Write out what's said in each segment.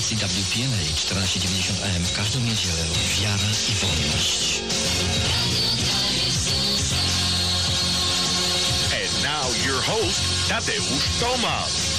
stacji WPNA 1490 AM w każdą niedzielę Wiara i Wolność. And now your host, Tadeusz Tomasz.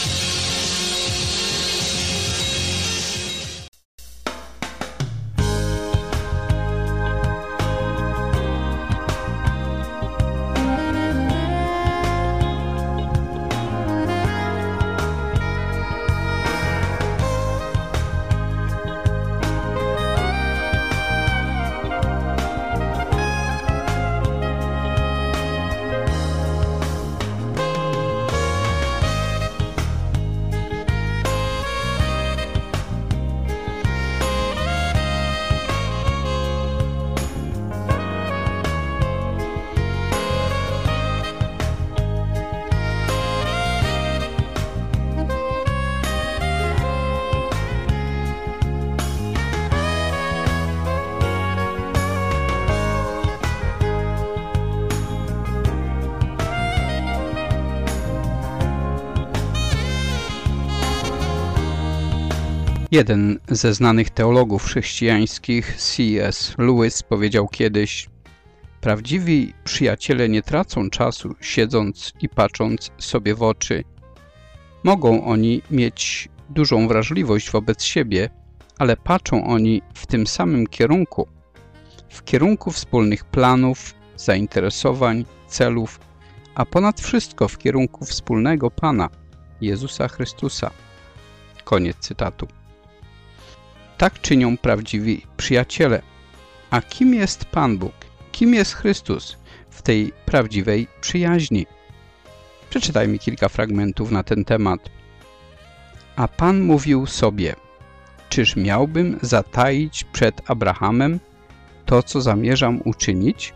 Jeden ze znanych teologów chrześcijańskich, C.S. Lewis, powiedział kiedyś: prawdziwi przyjaciele nie tracą czasu siedząc i patrząc sobie w oczy. Mogą oni mieć dużą wrażliwość wobec siebie, ale patrzą oni w tym samym kierunku, w kierunku wspólnych planów, zainteresowań, celów, a ponad wszystko w kierunku wspólnego Pana, Jezusa Chrystusa. Koniec cytatu. Tak czynią prawdziwi przyjaciele. A kim jest Pan Bóg? Kim jest Chrystus w tej prawdziwej przyjaźni? Przeczytajmy kilka fragmentów na ten temat. A Pan mówił sobie: czyż miałbym zataić przed Abrahamem to, co zamierzam uczynić?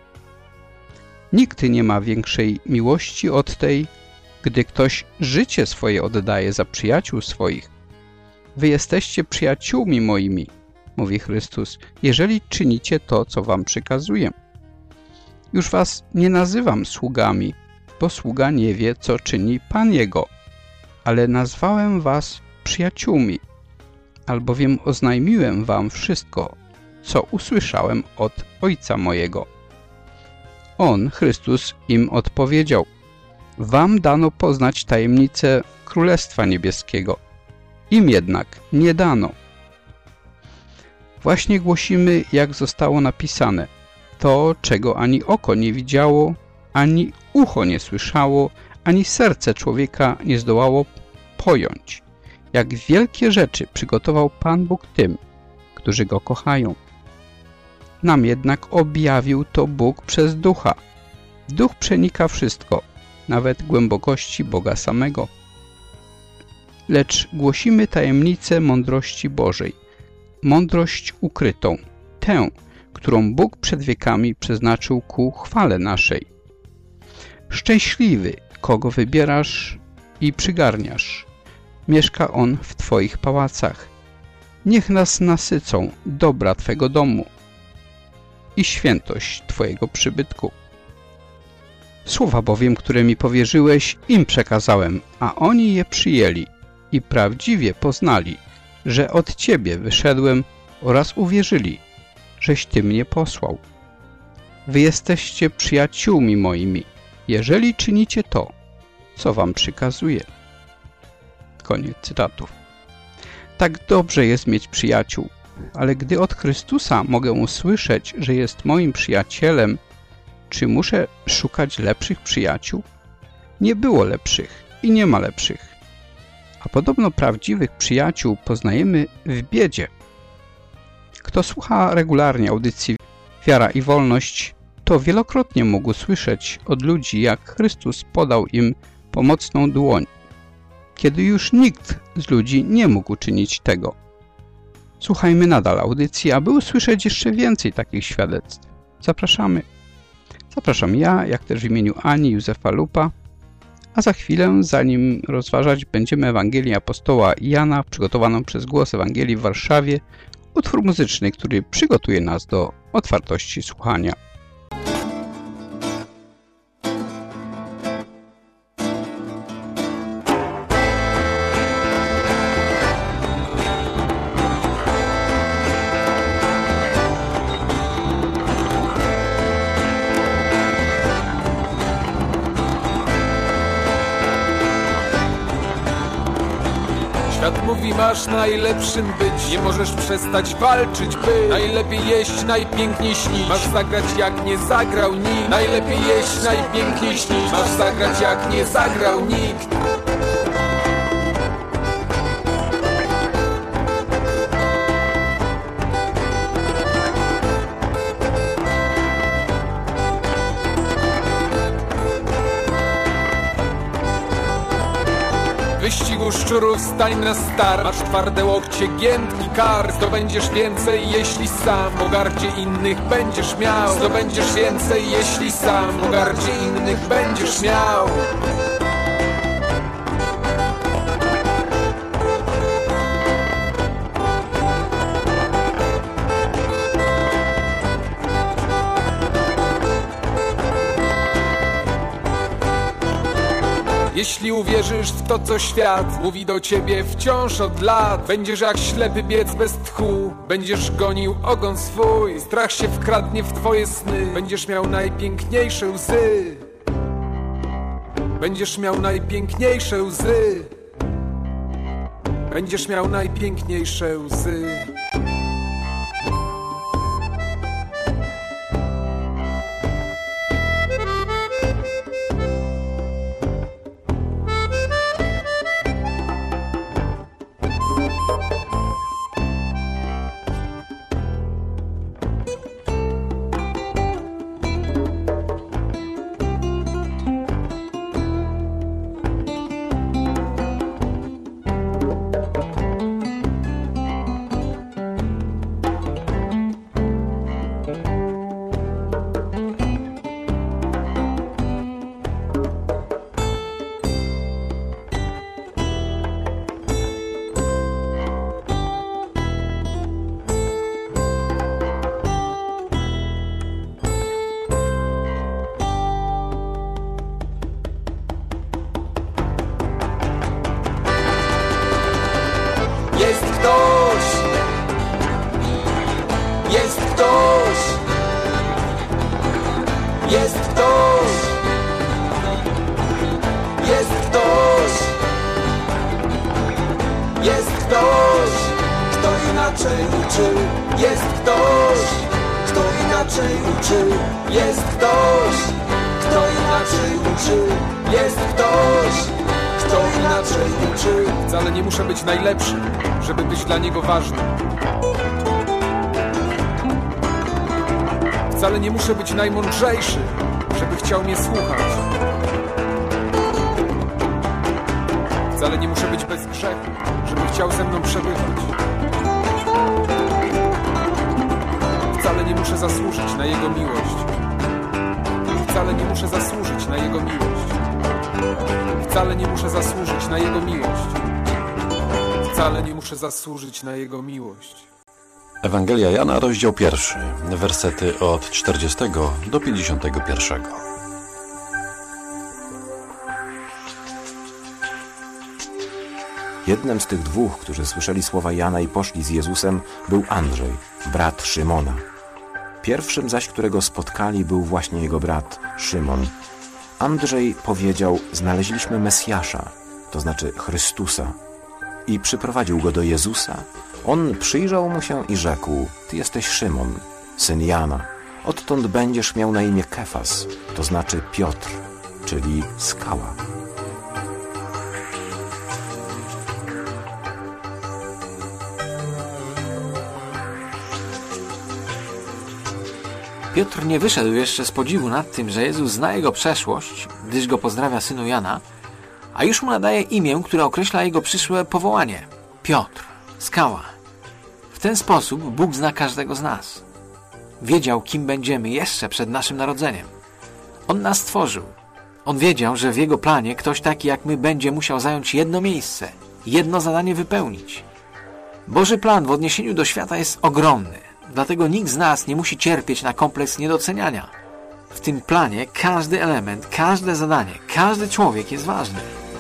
Nikt nie ma większej miłości od tej, gdy ktoś życie swoje oddaje za przyjaciół swoich. Wy jesteście przyjaciółmi moimi, mówi Chrystus, jeżeli czynicie to, co wam przykazuję. Już was nie nazywam sługami, bo sługa nie wie, co czyni Pan jego, ale nazwałem was przyjaciółmi, albowiem oznajmiłem wam wszystko, co usłyszałem od Ojca mojego. On, Chrystus, im odpowiedział: wam dano poznać tajemnicę Królestwa Niebieskiego, im jednak nie dano. Właśnie głosimy, jak zostało napisane, to, czego ani oko nie widziało, ani ucho nie słyszało, ani serce człowieka nie zdołało pojąć, jak wielkie rzeczy przygotował Pan Bóg tym, którzy Go kochają. Nam jednak objawił to Bóg przez Ducha. Duch przenika wszystko, nawet głębokości Boga samego. Lecz głosimy tajemnicę mądrości Bożej, mądrość ukrytą, tę, którą Bóg przed wiekami przeznaczył ku chwale naszej. Szczęśliwy, kogo wybierasz i przygarniasz. Mieszka on w Twoich pałacach. Niech nas nasycą dobra Twego domu i świętość Twojego przybytku. Słowa bowiem, które mi powierzyłeś, im przekazałem, a oni je przyjęli i prawdziwie poznali, że od Ciebie wyszedłem, oraz uwierzyli, żeś Ty mnie posłał. Wy jesteście przyjaciółmi moimi, jeżeli czynicie to, co wam przykazuję. Koniec cytatów. Tak dobrze jest mieć przyjaciół, ale gdy od Chrystusa mogę usłyszeć, że jest moim przyjacielem, czy muszę szukać lepszych przyjaciół? Nie było lepszych i nie ma lepszych. A podobno prawdziwych przyjaciół poznajemy w biedzie. Kto słucha regularnie audycji Wiara i Wolność, to wielokrotnie mógł słyszeć od ludzi, jak Chrystus podał im pomocną dłoń, kiedy już nikt z ludzi nie mógł czynić tego. Słuchajmy nadal audycji, aby usłyszeć jeszcze więcej takich świadectw. Zapraszamy. Zapraszam ja, jak też w imieniu Ani Józefa Lupa, a za chwilę, zanim rozważać będziemy Ewangelię apostoła Jana, przygotowaną przez Głos Ewangelii w Warszawie, utwór muzyczny, który przygotuje nas do otwartości słuchania. mówi, masz najlepszym być. Nie możesz przestać walczyć, by najlepiej jeść, najpiękniej śnić. Masz zagrać jak nie zagrał nikt. Najlepiej jeść, najpiękniej śnić. Masz zagrać jak nie zagrał nikt. W wyścigu szczurów stań na start. Masz twarde łokcie, giętki kark. Zdobędziesz więcej, jeśli sam pogardzie innych będziesz miał. Zdobędziesz więcej, jeśli sam pogardzie innych będziesz miał. Jeśli uwierzysz w to, co świat mówi do ciebie wciąż od lat, będziesz jak ślepy biec bez tchu, będziesz gonił ogon swój. Strach się wkradnie w twoje sny, będziesz miał najpiękniejsze łzy. Będziesz miał najpiękniejsze łzy. Będziesz miał najpiękniejsze łzy. Wcale nie muszę być najlepszy, żeby być dla niego ważny. Wcale nie muszę być najmądrzejszy, żeby chciał mnie słuchać. Wcale nie muszę być bez grzechu, żeby chciał ze mną przebywać. Wcale nie muszę zasłużyć na jego miłość. Wcale nie muszę zasłużyć na jego miłość. Wcale nie muszę zasłużyć na jego miłość. Wcale nie muszę zasłużyć na jego miłość. Ewangelia Jana, rozdział 1, wersety od 40 do 51. Jednym z tych dwóch, którzy słyszeli słowa Jana i poszli z Jezusem, był Andrzej, brat Szymona. Pierwszym zaś, którego spotkali, był właśnie jego brat Szymon. Andrzej powiedział: znaleźliśmy Mesjasza, to znaczy Chrystusa, i przyprowadził go do Jezusa. On przyjrzał mu się i rzekł: ty jesteś Szymon, syn Jana. Odtąd będziesz miał na imię Kefas, to znaczy Piotr, czyli skała. Piotr nie wyszedł jeszcze z podziwu nad tym, że Jezus zna jego przeszłość, gdyż go pozdrawia synu Jana, a już mu nadaje imię, które określa jego przyszłe powołanie. Piotr, skała. W ten sposób Bóg zna każdego z nas. Wiedział, kim będziemy jeszcze przed naszym narodzeniem. On nas stworzył. On wiedział, że w jego planie ktoś taki jak my będzie musiał zająć jedno miejsce, jedno zadanie wypełnić. Boży plan w odniesieniu do świata jest ogromny. Dlatego nikt z nas nie musi cierpieć na kompleks niedoceniania. W tym planie każdy element, każde zadanie, każdy człowiek jest ważny.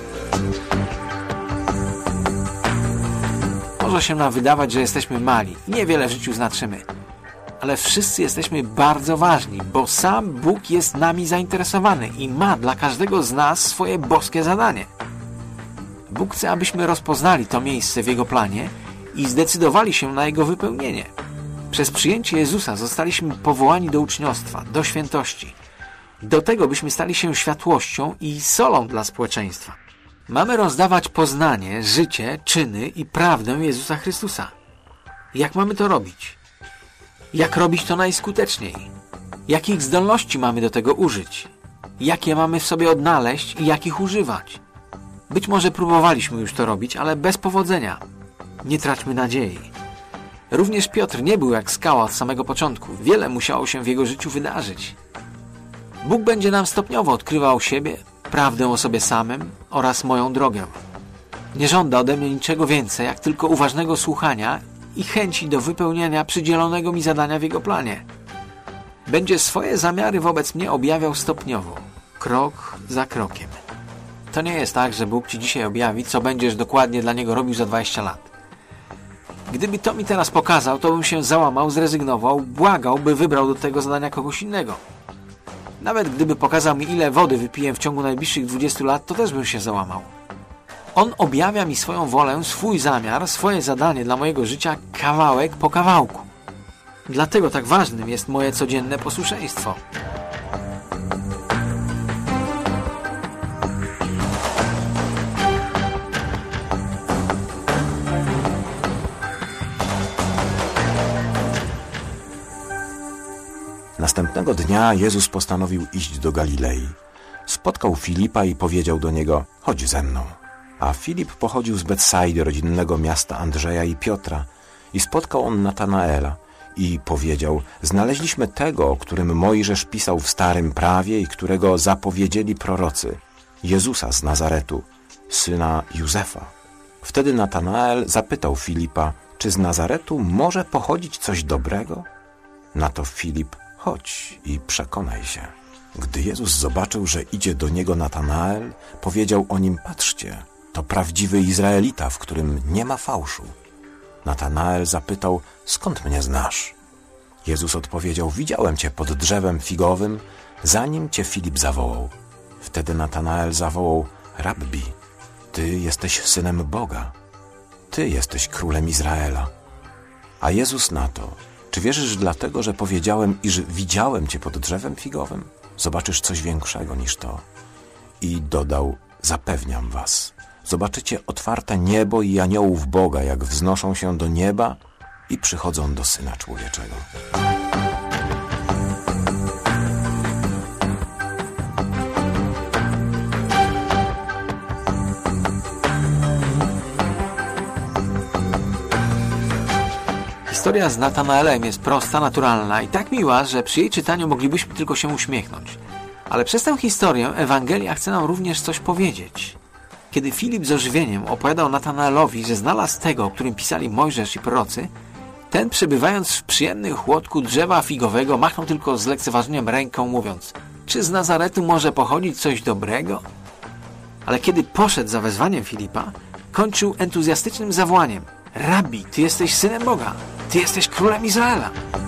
Może się nam wydawać, że jesteśmy mali, niewiele w życiu znaczymy. Ale wszyscy jesteśmy bardzo ważni, bo sam Bóg jest nami zainteresowany i ma dla każdego z nas swoje boskie zadanie. Bóg chce, abyśmy rozpoznali to miejsce w Jego planie i zdecydowali się na Jego wypełnienie. Przez przyjęcie Jezusa zostaliśmy powołani do uczniostwa, do świętości. Do tego, byśmy stali się światłością i solą dla społeczeństwa. Mamy rozdawać poznanie, życie, czyny i prawdę Jezusa Chrystusa. Jak mamy to robić? Jak robić to najskuteczniej? Jakich zdolności mamy do tego użyć? Jakie mamy w sobie odnaleźć i jakich używać? Być może próbowaliśmy już to robić, ale bez powodzenia. Nie traćmy nadziei. Również Piotr nie był jak skała od samego początku. Wiele musiało się w jego życiu wydarzyć. Bóg będzie nam stopniowo odkrywał siebie, prawdę o sobie samym oraz moją drogę. Nie żąda ode mnie niczego więcej, jak tylko uważnego słuchania i chęci do wypełniania przydzielonego mi zadania w Jego planie. Będzie swoje zamiary wobec mnie objawiał stopniowo, krok za krokiem. To nie jest tak, że Bóg Ci dzisiaj objawi, co będziesz dokładnie dla Niego robił za 20 lat. Gdyby to mi teraz pokazał, to bym się załamał, zrezygnował, błagał, by wybrał do tego zadania kogoś innego. Nawet gdyby pokazał mi, ile wody wypiję w ciągu najbliższych 20 lat, to też bym się załamał. On objawia mi swoją wolę, swój zamiar, swoje zadanie dla mojego życia kawałek po kawałku. Dlatego tak ważnym jest moje codzienne posłuszeństwo. Następnego dnia Jezus postanowił iść do Galilei. Spotkał Filipa i powiedział do niego: chodź ze mną. A Filip pochodził z Betsaidy, rodzinnego miasta Andrzeja i Piotra, i spotkał on Natanaela i powiedział: znaleźliśmy tego, o którym Mojżesz pisał w Starym Prawie i którego zapowiedzieli prorocy, Jezusa z Nazaretu, syna Józefa. Wtedy Natanael zapytał Filipa, czy z Nazaretu może pochodzić coś dobrego? Na to Filip: chodź i przekonaj się. Gdy Jezus zobaczył, że idzie do niego Natanael, powiedział o nim: patrzcie, to prawdziwy Izraelita, w którym nie ma fałszu. Natanael zapytał: skąd mnie znasz? Jezus odpowiedział: widziałem cię pod drzewem figowym, zanim cię Filip zawołał. Wtedy Natanael zawołał: Rabbi, ty jesteś synem Boga. Ty jesteś królem Izraela. A Jezus na to: czy wierzysz dlatego, że powiedziałem, iż widziałem cię pod drzewem figowym? Zobaczysz coś większego niż to. I dodał: zapewniam was, zobaczycie otwarte niebo i aniołów Boga, jak wznoszą się do nieba i przychodzą do Syna Człowieczego. Historia z Natanaelem jest prosta, naturalna i tak miła, że przy jej czytaniu moglibyśmy tylko się uśmiechnąć. Ale przez tę historię Ewangelia chce nam również coś powiedzieć. Kiedy Filip z ożywieniem opowiadał Natanaelowi, że znalazł tego, o którym pisali Mojżesz i prorocy, ten, przebywając w przyjemnym chłodku drzewa figowego, machnął tylko z lekceważeniem ręką, mówiąc: czy z Nazaretu może pochodzić coś dobrego? Ale kiedy poszedł za wezwaniem Filipa, kończył entuzjastycznym zawołaniem: Rabbi, ty jesteś synem Boga, ty jesteś królem Izraela.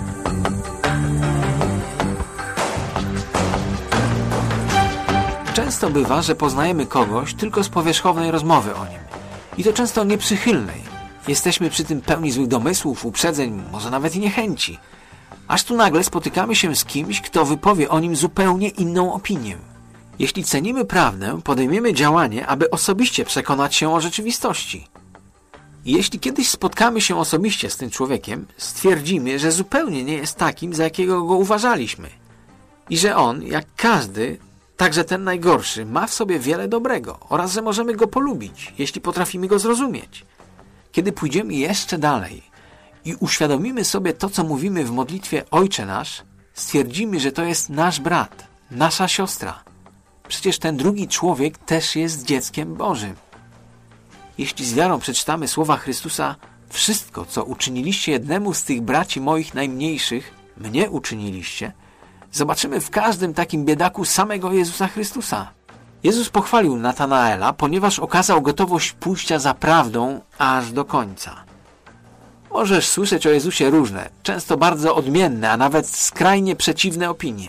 Często bywa, że poznajemy kogoś tylko z powierzchownej rozmowy o nim. I to często nieprzychylnej. Jesteśmy przy tym pełni złych domysłów, uprzedzeń, może nawet i niechęci. Aż tu nagle spotykamy się z kimś, kto wypowie o nim zupełnie inną opinię. Jeśli cenimy prawdę, podejmiemy działanie, aby osobiście przekonać się o rzeczywistości. I jeśli kiedyś spotkamy się osobiście z tym człowiekiem, stwierdzimy, że zupełnie nie jest takim, za jakiego go uważaliśmy. I że on, jak każdy, także ten najgorszy, ma w sobie wiele dobrego oraz że możemy go polubić, jeśli potrafimy go zrozumieć. Kiedy pójdziemy jeszcze dalej i uświadomimy sobie to, co mówimy w modlitwie Ojcze Nasz, stwierdzimy, że to jest nasz brat, nasza siostra. Przecież ten drugi człowiek też jest dzieckiem Bożym. Jeśli z wiarą przeczytamy słowa Chrystusa: wszystko, co uczyniliście jednemu z tych braci moich najmniejszych, mnie uczyniliście, zobaczymy w każdym takim biedaku samego Jezusa Chrystusa. Jezus pochwalił Natanaela, ponieważ okazał gotowość pójścia za prawdą aż do końca. Możesz słyszeć o Jezusie różne, często bardzo odmienne, a nawet skrajnie przeciwne opinie.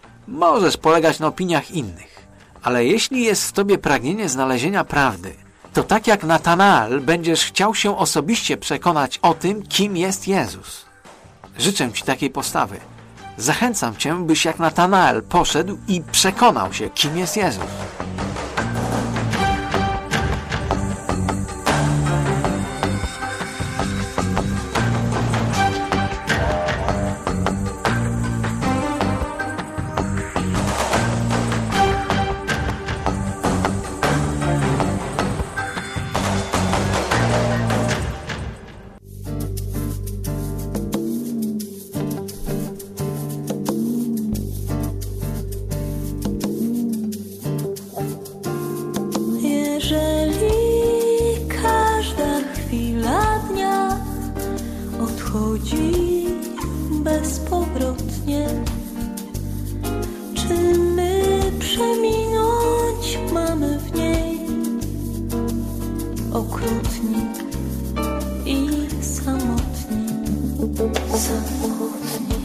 Możesz polegać na opiniach innych, ale jeśli jest w tobie pragnienie znalezienia prawdy, to tak jak Natanael będziesz chciał się osobiście przekonać o tym, kim jest Jezus. Życzę Ci takiej postawy. Zachęcam Cię, byś jak Natanael poszedł i przekonał się, kim jest Jezus. Odchodzi bezpowrotnie. Czy my przeminąć mamy w niej? Okrutni i samotni, samotni.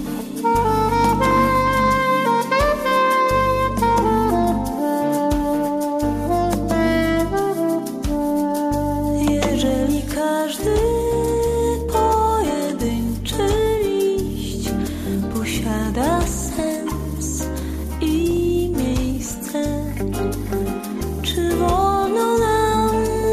Jeżeli każdy posiada sens i miejsce, czy wolno nam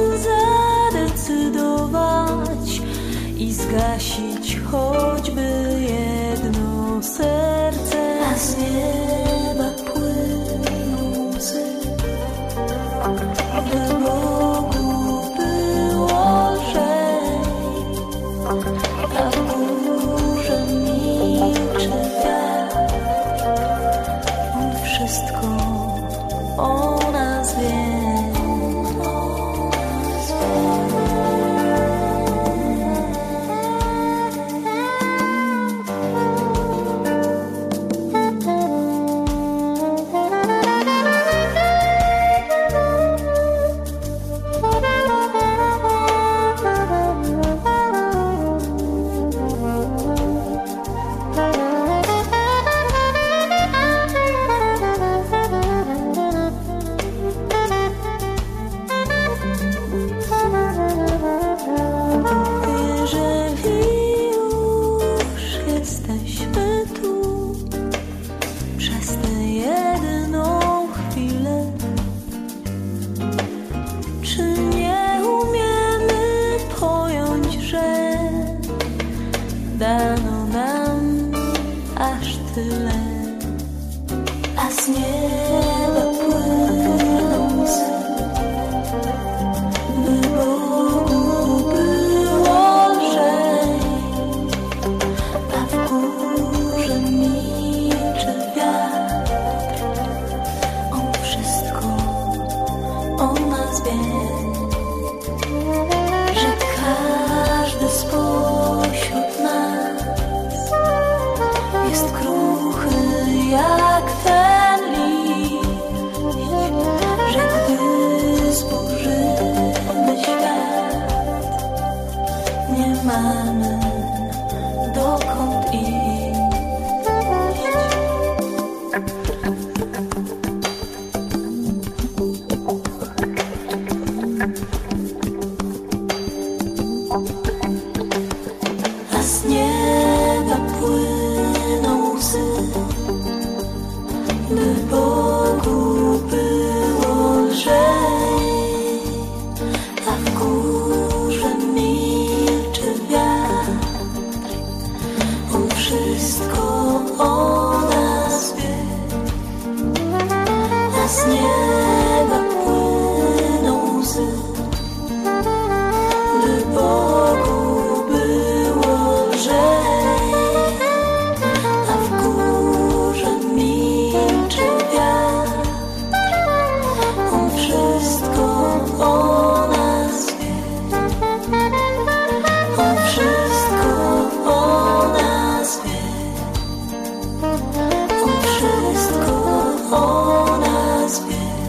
zadecydować i zgasić choćby jedno serce? A z nieba płyną łzy, by Bogu było lżej, a w górze milczy wiatr. On wszystko o nas wie. Dano nam aż tyle, a z nieba płyną łzy, by Bogu było lżej, a w górze milczy wiatr. On wszystko o nas wie, że każdy spośród nas jest kruchy jak ten liść, że gdy zburzymy świat, nie mamy dokąd iść. A z nieba płyną łzy, by Bogu było lżej, a w górze milczy wiatr. On wszystko o nas wie, a z nieba płyną łzy, by Bogu było lżej, a w górze milczy wiatr. On wszystko o nas wie, on wszystko o nas wie, on wszystko o nas wie.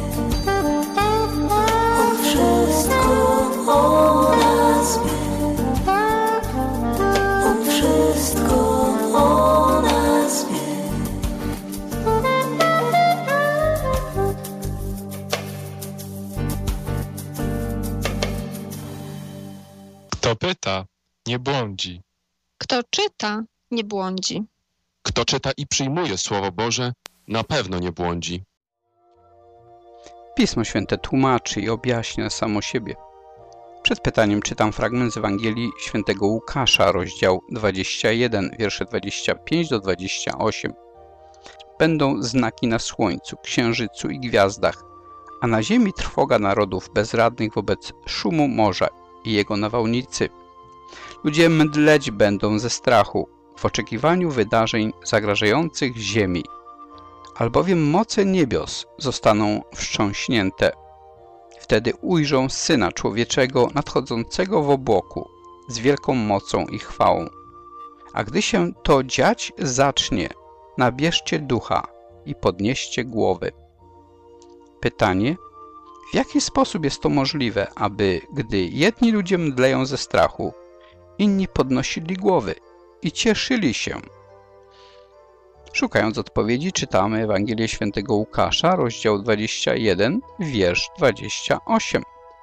nie błądzi. Kto czyta, nie błądzi. Kto czyta i przyjmuje Słowo Boże, na pewno nie błądzi. Pismo Święte tłumaczy i objaśnia samo siebie. Przed pytaniem czytam fragment z Ewangelii Świętego Łukasza, rozdział 21, wiersze 25 do 28. Będą znaki na słońcu, księżycu i gwiazdach, a na ziemi trwoga narodów bezradnych wobec szumu morza i jego nawałnicy. Ludzie mdleć będą ze strachu w oczekiwaniu wydarzeń zagrażających ziemi, albowiem moce niebios zostaną wstrząśnięte. Wtedy ujrzą Syna Człowieczego nadchodzącego w obłoku z wielką mocą i chwałą. A gdy się to dziać zacznie, nabierzcie ducha i podnieście głowy. Pytanie: w jaki sposób jest to możliwe, aby, gdy jedni ludzie mdleją ze strachu, inni podnosili głowy i cieszyli się? Szukając odpowiedzi, czytamy Ewangelię Świętego Łukasza, rozdział 21, wiersz 28.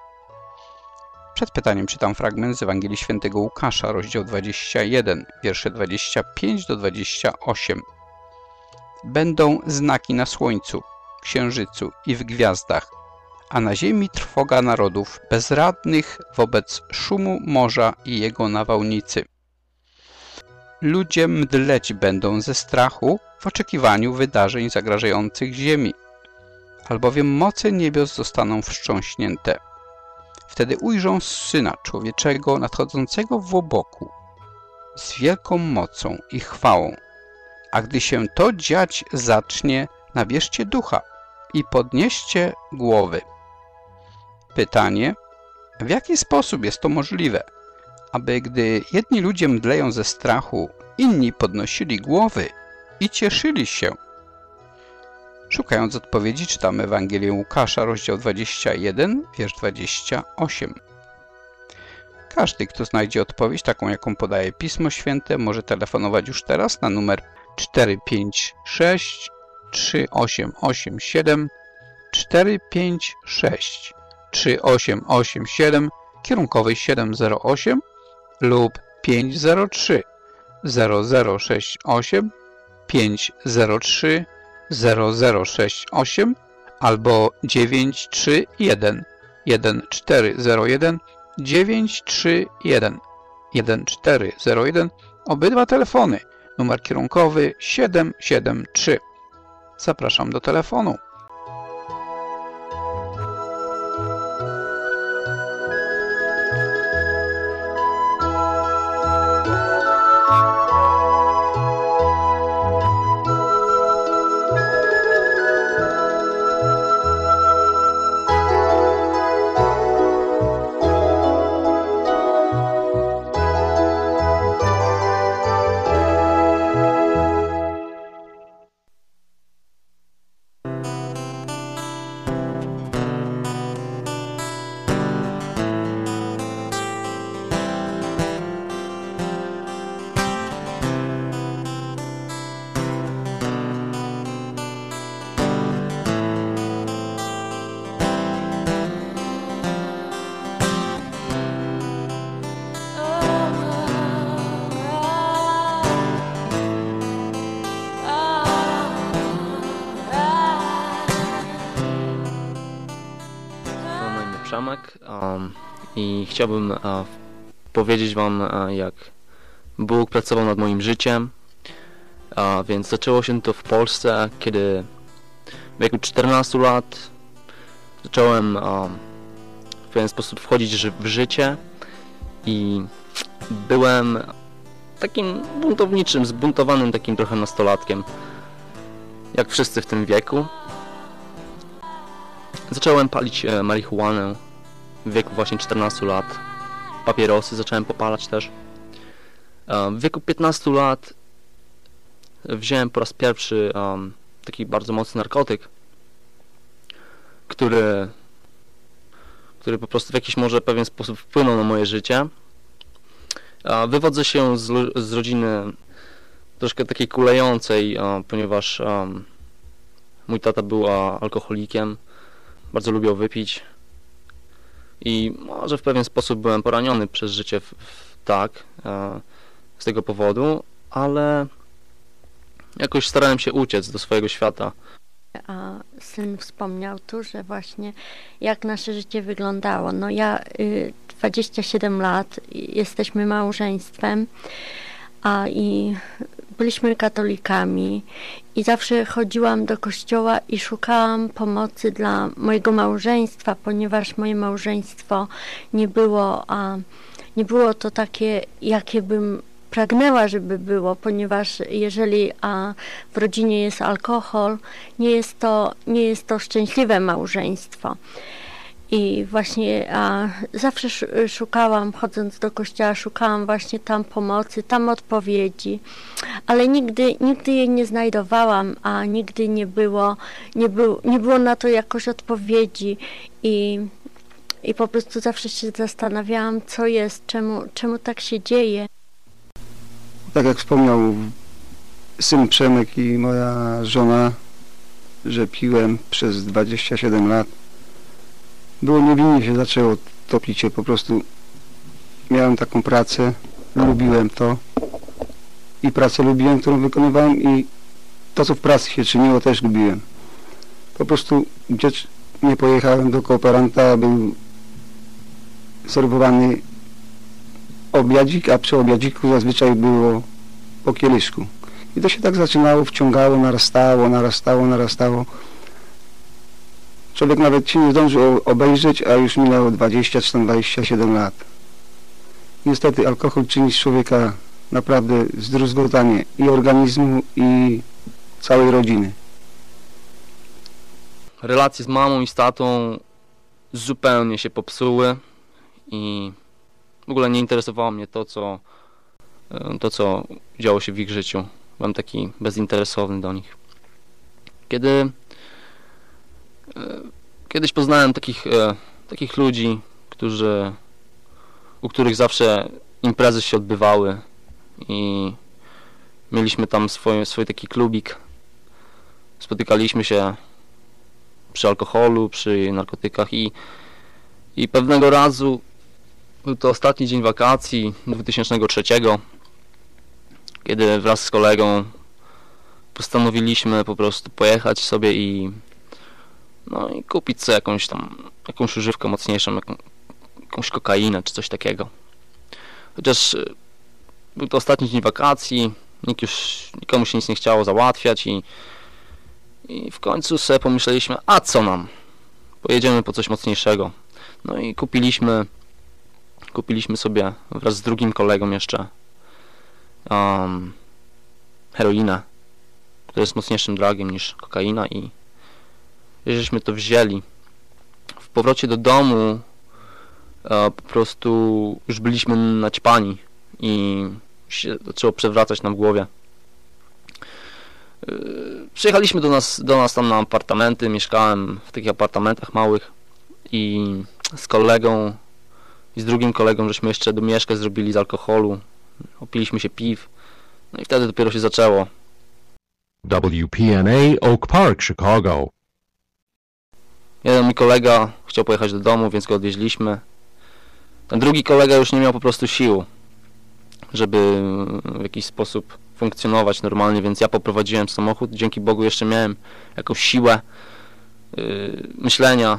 Przed pytaniem czytam fragment z Ewangelii Świętego Łukasza, rozdział 21, wiersze 25 do 28. Będą znaki na słońcu, księżycu i w gwiazdach, a na ziemi trwoga narodów bezradnych wobec szumu morza i jego nawałnicy. Ludzie mdleć będą ze strachu w oczekiwaniu wydarzeń zagrażających ziemi, albowiem moce niebios zostaną wstrząśnięte. Wtedy ujrzą Syna Człowieczego nadchodzącego w obłoku z wielką mocą i chwałą. A gdy się to dziać zacznie, nabierzcie ducha i podnieście głowy. Pytanie: w jaki sposób jest to możliwe, aby gdy jedni ludzie mdleją ze strachu, inni podnosili głowy i cieszyli się? Szukając odpowiedzi, czytamy Ewangelię Łukasza, rozdział 21, wiersz 28. Każdy, kto znajdzie odpowiedź taką, jaką podaje Pismo Święte, może telefonować już teraz na numer 456 3887 456 3887 kierunkowy 708 lub 503 0068 503 0068 albo 931 1401 931 1401. Obydwa telefony. Numer kierunkowy 773. Zapraszam do telefonu. I chciałbym powiedzieć Wam, jak Bóg pracował nad moim życiem. Więc zaczęło się to w Polsce, kiedy w wieku 14 lat zacząłem w pewien sposób wchodzić w życie i byłem takim buntowniczym, zbuntowanym takim trochę nastolatkiem, jak wszyscy w tym wieku. Zacząłem palić marihuanę w wieku właśnie 14 lat. Papierosy zacząłem popalać też. W wieku 15 lat wziąłem po raz pierwszy taki bardzo mocny narkotyk, który po prostu w jakiś może pewien sposób wpłynął na moje życie. Wywodzę się z rodziny troszkę takiej kulejącej, ponieważ mój tata był alkoholikiem, bardzo lubił wypić i może w pewien sposób byłem poraniony przez życie tak z tego powodu, ale jakoś starałem się uciec do swojego świata. A syn wspomniał tu, że właśnie jak nasze życie wyglądało. No ja 27 lat, jesteśmy małżeństwem, i byliśmy katolikami i zawsze chodziłam do kościoła i szukałam pomocy dla mojego małżeństwa, ponieważ moje małżeństwo nie było to takie, jakie bym pragnęła, żeby było, ponieważ jeżeli w rodzinie jest alkohol, nie jest to szczęśliwe małżeństwo. I właśnie zawsze szukałam, chodząc do kościoła, szukałam właśnie tam pomocy, tam odpowiedzi, ale nigdy jej nie znajdowałam, a nigdy nie było na to jakoś odpowiedzi i po prostu zawsze się zastanawiałam, co jest, czemu tak się dzieje. Tak jak wspomniał syn Przemek i moja żona, że piłem przez 27 lat. Było niewinnie się zaczęło to picie, po prostu miałem taką pracę, lubiłem to i pracę lubiłem, którą wykonywałem i to, co w pracy się czyniło, też lubiłem. Po prostu gdzie nie pojechałem do kooperanta, był serwowany obiadzik, a przy obiadziku zazwyczaj było po kieliszku. I to się tak zaczynało, wciągało, narastało. Człowiek nawet się nie zdążył obejrzeć, a już minęło 20 czy tam 27 lat. Niestety alkohol czyni z człowieka naprawdę zdruzgotanie i organizmu, i całej rodziny. Relacje z mamą i z tatą zupełnie się popsuły i w ogóle nie interesowało mnie to, co działo się w ich życiu. Byłem taki bezinteresowny do nich. Kiedyś poznałem takich ludzi, u których zawsze imprezy się odbywały i mieliśmy tam swój taki klubik. Spotykaliśmy się przy alkoholu, przy narkotykach i pewnego razu, był to ostatni dzień wakacji 2003, kiedy wraz z kolegą postanowiliśmy po prostu pojechać sobie i kupić sobie jakąś używkę mocniejszą, jakąś kokainę czy coś takiego. Chociaż był to ostatni dzień wakacji, nikomu się nic nie chciało załatwiać i w końcu sobie pomyśleliśmy, a co nam? Pojedziemy po coś mocniejszego. No i kupiliśmy sobie wraz z drugim kolegą jeszcze heroinę, która jest mocniejszym drugiem niż kokaina i żeśmy to wzięli. W powrocie do domu po prostu już byliśmy naćpani i się zaczęło przewracać nam w głowie. Przyjechaliśmy do nas tam na apartamenty, mieszkałem w takich apartamentach małych i z kolegą i z drugim kolegą żeśmy jeszcze domieszkę zrobili z alkoholu, opiliśmy się piw, no i wtedy dopiero się zaczęło. WPNA Oak Park, Chicago. Jeden mój kolega chciał pojechać do domu, więc go odwieźliśmy. Ten drugi kolega już nie miał po prostu sił, żeby w jakiś sposób funkcjonować normalnie, więc ja poprowadziłem samochód. Dzięki Bogu jeszcze miałem jakąś siłę myślenia.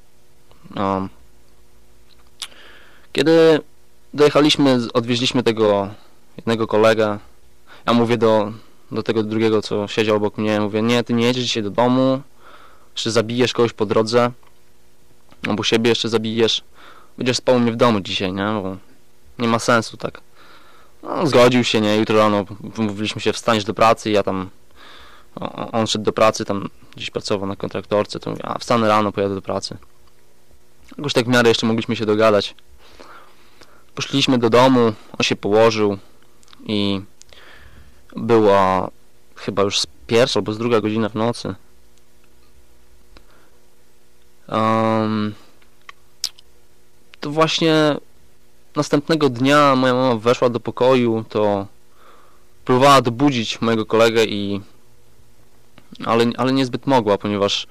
Kiedy dojechaliśmy, odwieźliśmy tego jednego kolegę, ja mówię do tego drugiego, co siedział obok mnie, mówię, nie, ty nie jedziesz dzisiaj do domu, jeszcze zabijesz kogoś po drodze, albo siebie jeszcze zabijesz, będziesz spał u mnie w domu dzisiaj, nie, bo nie ma sensu, tak. No, zgodził się, nie, jutro rano mówiliśmy się, wstaniesz do pracy, ja tam, on szedł do pracy, tam gdzieś pracował na kontraktorce, to mówię, a wstanę rano, pojadę do pracy. Jakoś tak w miarę jeszcze mogliśmy się dogadać. Poszliśmy do domu, on się położył i była chyba już z pierwsza albo z druga godzina w nocy. To właśnie następnego dnia moja mama weszła do pokoju, to próbowała dobudzić mojego kolegę ale niezbyt mogła, ponieważ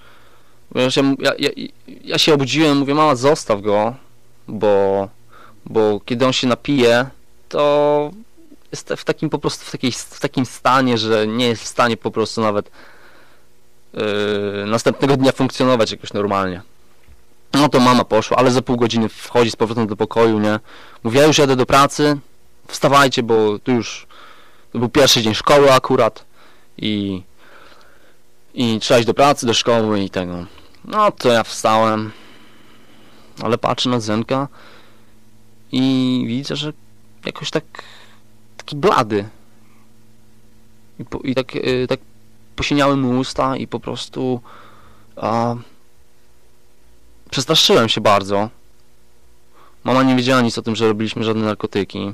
ja się obudziłem, mówię, mama, zostaw go, bo kiedy on się napije, to jest w takim po prostu w takim stanie, że nie jest w stanie po prostu nawet następnego dnia funkcjonować jakoś normalnie. No to mama poszła, ale za pół godziny wchodzi z powrotem do pokoju, nie? Mówi, ja już jadę do pracy, wstawajcie, bo to był pierwszy dzień szkoły akurat i trzeba iść do pracy, do szkoły i tego. No to ja wstałem, ale patrzę na Zenka i widzę, że jakoś taki blady i tak posieniały mu usta i po prostu przestraszyłem się bardzo. Mama nie wiedziała nic o tym, że robiliśmy żadne narkotyki.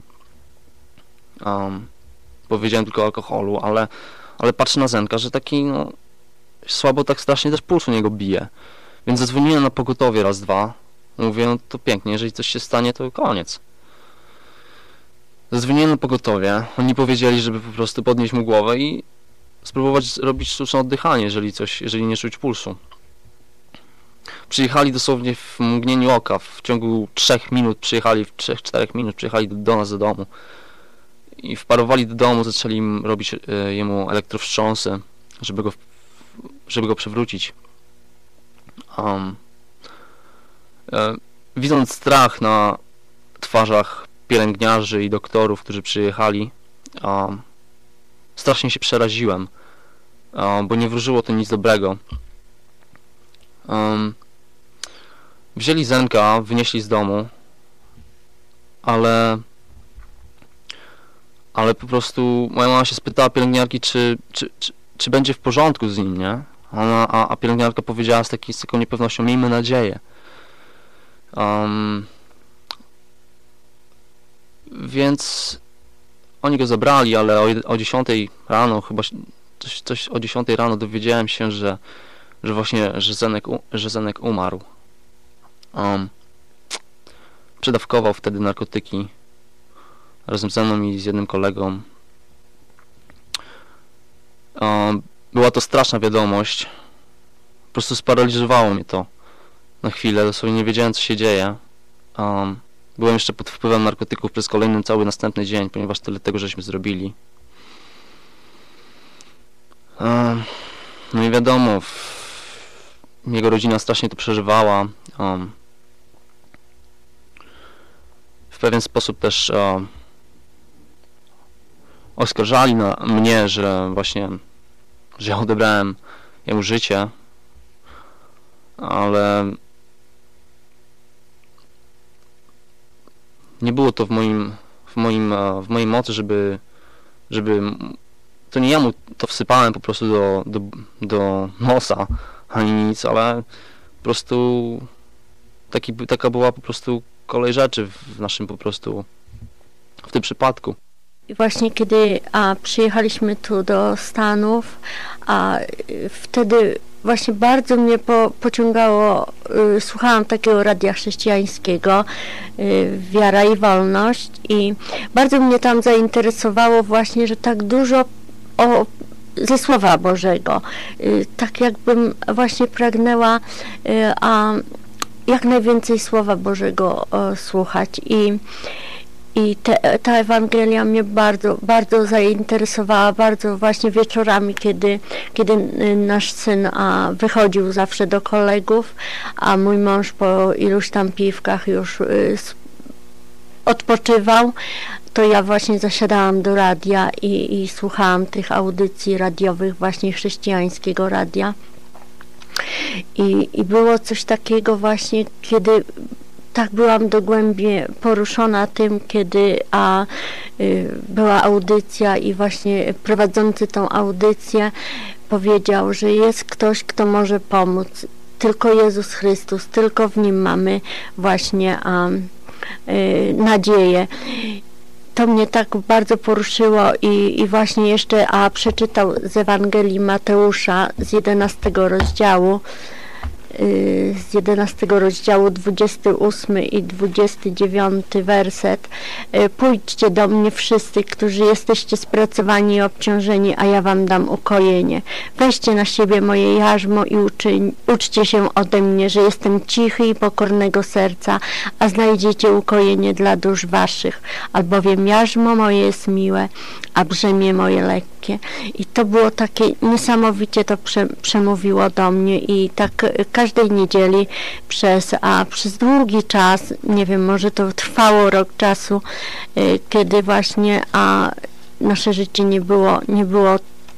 Powiedziałem tylko o alkoholu, ale patrzę na Zenka, że taki słabo tak strasznie też puls u niego bije. Więc zadzwoniłem na pogotowie raz, dwa. Mówię, no to pięknie, jeżeli coś się stanie, to koniec. Zadzwoniłem na pogotowie. Oni powiedzieli, żeby po prostu podnieść mu głowę i spróbować robić sztuczne oddychanie, jeżeli nie czuć pulsu. Przyjechali dosłownie w mgnieniu oka, w ciągu 3 minut przyjechali, w 3-4 minut przyjechali do nas do domu. I wparowali do domu, zaczęli im robić jemu elektrowstrząsy, żeby go przewrócić. Widząc strach na twarzach pielęgniarzy i doktorów, którzy przyjechali, strasznie się przeraziłem, bo nie wróżyło to nic dobrego. Wzięli Zenka, wynieśli z domu, ale po prostu moja mama się spytała pielęgniarki, czy będzie w porządku z nim, nie? A pielęgniarka powiedziała z taką niepewnością, miejmy nadzieję. Więc oni go zabrali, ale o 10 rano, chyba coś o 10 rano dowiedziałem się, że właśnie, że Zenek umarł. Przedawkował wtedy narkotyki razem ze mną i z jednym kolegą. Była to straszna wiadomość. Po prostu sparaliżowało mnie to na chwilę. Dosłownie nie wiedziałem, co się dzieje. Byłem jeszcze pod wpływem narkotyków przez kolejny cały następny dzień, ponieważ tyle tego żeśmy zrobili. No i wiadomo, jego rodzina strasznie to przeżywała. W pewien sposób też oskarżali mnie, że ja odebrałem jemu życie, ale nie było to w mojej mocy, żeby to nie ja mu to wsypałem po prostu do nosa ani nic, ale po prostu taka była po prostu kolej rzeczy w naszym po prostu w tym przypadku. I właśnie kiedy przyjechaliśmy tu do Stanów, wtedy właśnie bardzo mnie pociągało, słuchałam takiego radia chrześcijańskiego, Wiara i Wolność, i bardzo mnie tam zainteresowało właśnie, że tak dużo ze Słowa Bożego. Tak jakbym właśnie pragnęła jak najwięcej Słowa Bożego słuchać. I ta Ewangelia mnie bardzo, bardzo zainteresowała, bardzo właśnie wieczorami, kiedy nasz syn wychodził zawsze do kolegów, a mój mąż po iluś tam piwkach już odpoczywał, to ja właśnie zasiadałam do radia i słuchałam tych audycji radiowych, właśnie chrześcijańskiego radia. I było coś takiego właśnie, kiedy tak byłam dogłębnie poruszona tym, kiedy była audycja i właśnie prowadzący tą audycję powiedział, że jest ktoś, kto może pomóc. Tylko Jezus Chrystus, tylko w Nim mamy właśnie nadzieję. To mnie tak bardzo poruszyło i właśnie jeszcze przeczytał z Ewangelii Mateusza z 11 rozdziału z 11 rozdziału 28 i 29 werset. Pójdźcie do mnie wszyscy, którzy jesteście spracowani i obciążeni, a ja wam dam ukojenie. Weźcie na siebie moje jarzmo i uczcie się ode mnie, że jestem cichy i pokornego serca, a znajdziecie ukojenie dla dusz waszych, albowiem jarzmo moje jest miłe, a brzemię moje lekkie. I to było takie, niesamowicie to przemówiło do mnie i tak każdej niedzieli przez długi czas, nie wiem, może to trwało rok czasu, kiedy właśnie nasze życie nie było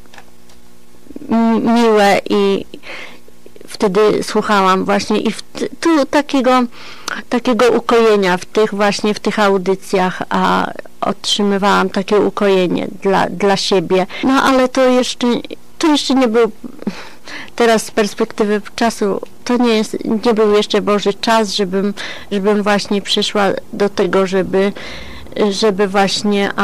miłe i wtedy słuchałam właśnie i tu takiego ukojenia w tych audycjach, a otrzymywałam takie ukojenie dla siebie. No ale to jeszcze nie był, teraz z perspektywy czasu, to nie był jeszcze Boży czas, żebym właśnie przyszła do tego, żeby właśnie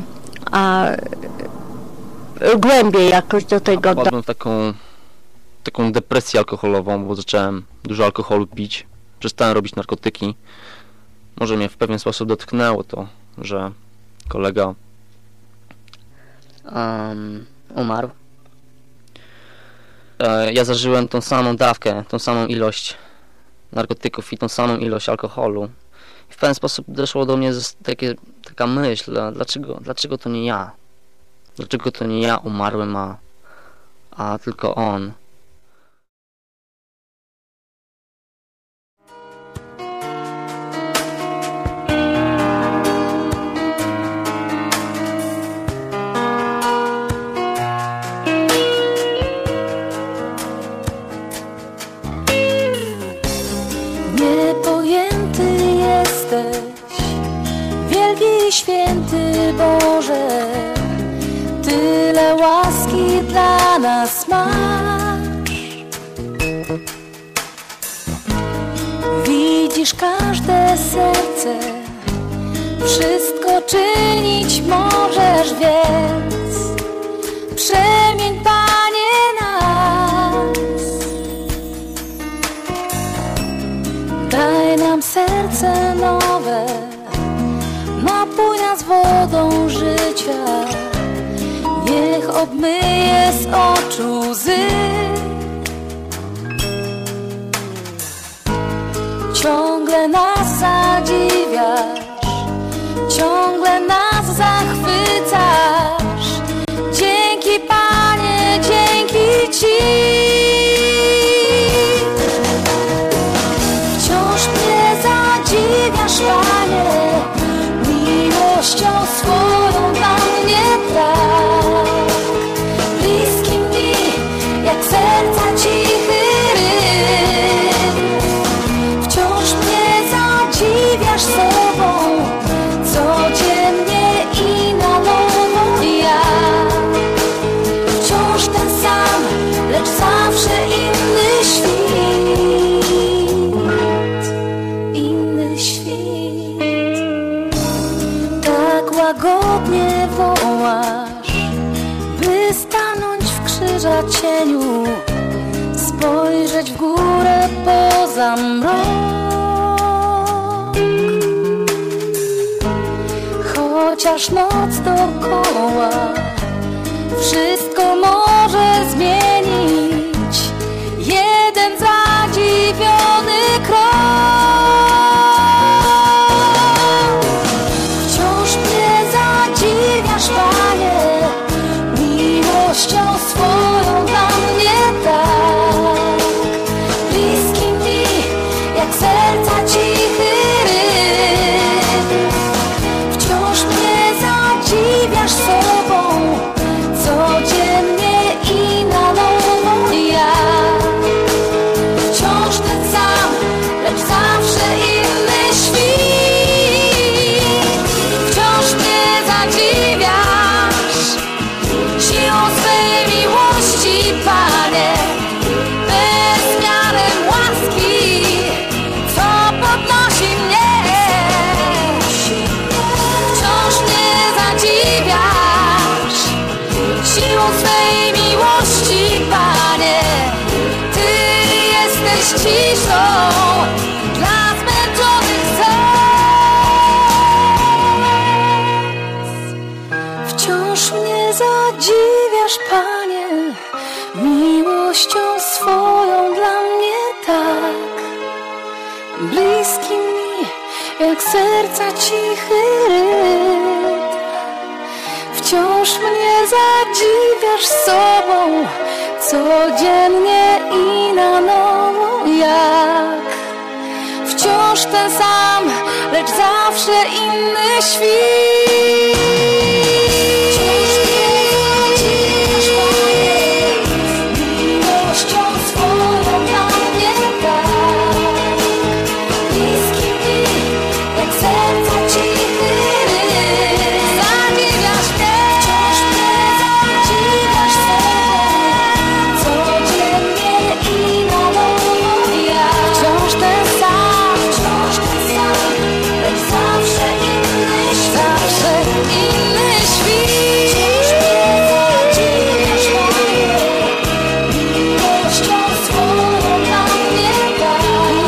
głębiej jakoś do tego. Wpadłem w taką depresję alkoholową, bo zacząłem dużo alkoholu pić, przestałem robić narkotyki. Może mnie w pewien sposób dotknęło to, że kolega umarł. Ja zażyłem tą samą dawkę, tą samą ilość narkotyków i tą samą ilość alkoholu. I w pewien sposób doszło do mnie taka myśl, dlaczego to nie ja? Dlaczego to nie ja umarłem, a tylko on? Niepojęty jesteś, wielki i święty Boże, tyle łaski dla nas masz. Widzisz każde serce, wszystko czynić możesz, więc przemień, Panie, nas. Daj nam serce nowe, napój nas wodą życia, niech obmyje z oczu łzy. Ciągle nas zadziwiasz, ciągle nas zachwycasz. Dzięki, Panie, dzięki Ci. Wciąż mnie zadziwiasz, Panie, miłością swoją dla mnie tak. Bliskim mi, jak serca cichy rytm. Wciąż mnie zadziwiasz sobą, codziennie i na nowo. Ja wciąż ten sam, lecz zawsze inny świt. Inny świt. Tak łagodnie wołasz, by stanąć w krzyża cieniu, spojrzeć w górę poza mrok. Chociaż noc dookoła wszystko może zmienić, jeden zadziwiony krok. Wciąż mnie zadziwiasz, Panie, miłością swoją dla mnie tak. Bliskim mi, jak serca cichy rytm. Wciąż mnie zadziwiasz sobą, codziennie i na nowo. Ja wciąż ten sam, lecz zawsze inny świt. Wciąż mnie zadziwiasz siłą swej miłości, Panie, bezmiarem łaski, co podnosi mnie. Wciąż mnie zadziwiasz siłą swej miłości, Panie, Ty jesteś jest ciszą dla zmęczonych serc. Wciąż mnie zadziwiasz, Panie, miłością swoją dla mnie tak. Bliski mi jak serca cichy rytm. Wciąż mnie zadziwiasz sobą, codziennie i na nowo jak. Wciąż ten sam, lecz zawsze inny świt. Wciąż mnie zadziwiasz, Panie, miłością swoją dla mnie tak. Bliski mi jak serca cichy rytm. Zadziwiasz mnie, wciąż mnie zadziwiasz sobą, codziennie i na nowo jak. Wciąż ten sam, lecz zawsze inny świt. Zawsze inny świt. Wciąż mnie zadziwiasz, Panie, miłością swoją dla mnie tak.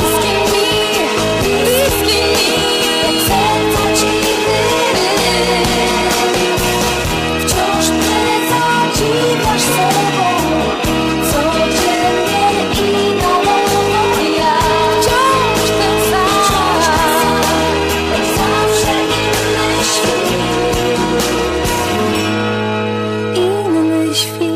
Bliski mi, jak serca cichy rytm. Wciąż mnie zadziwiasz sobą, codziennie i na nowo jak. Wciąż ten sam, lecz zawsze inny świt. Inny świt.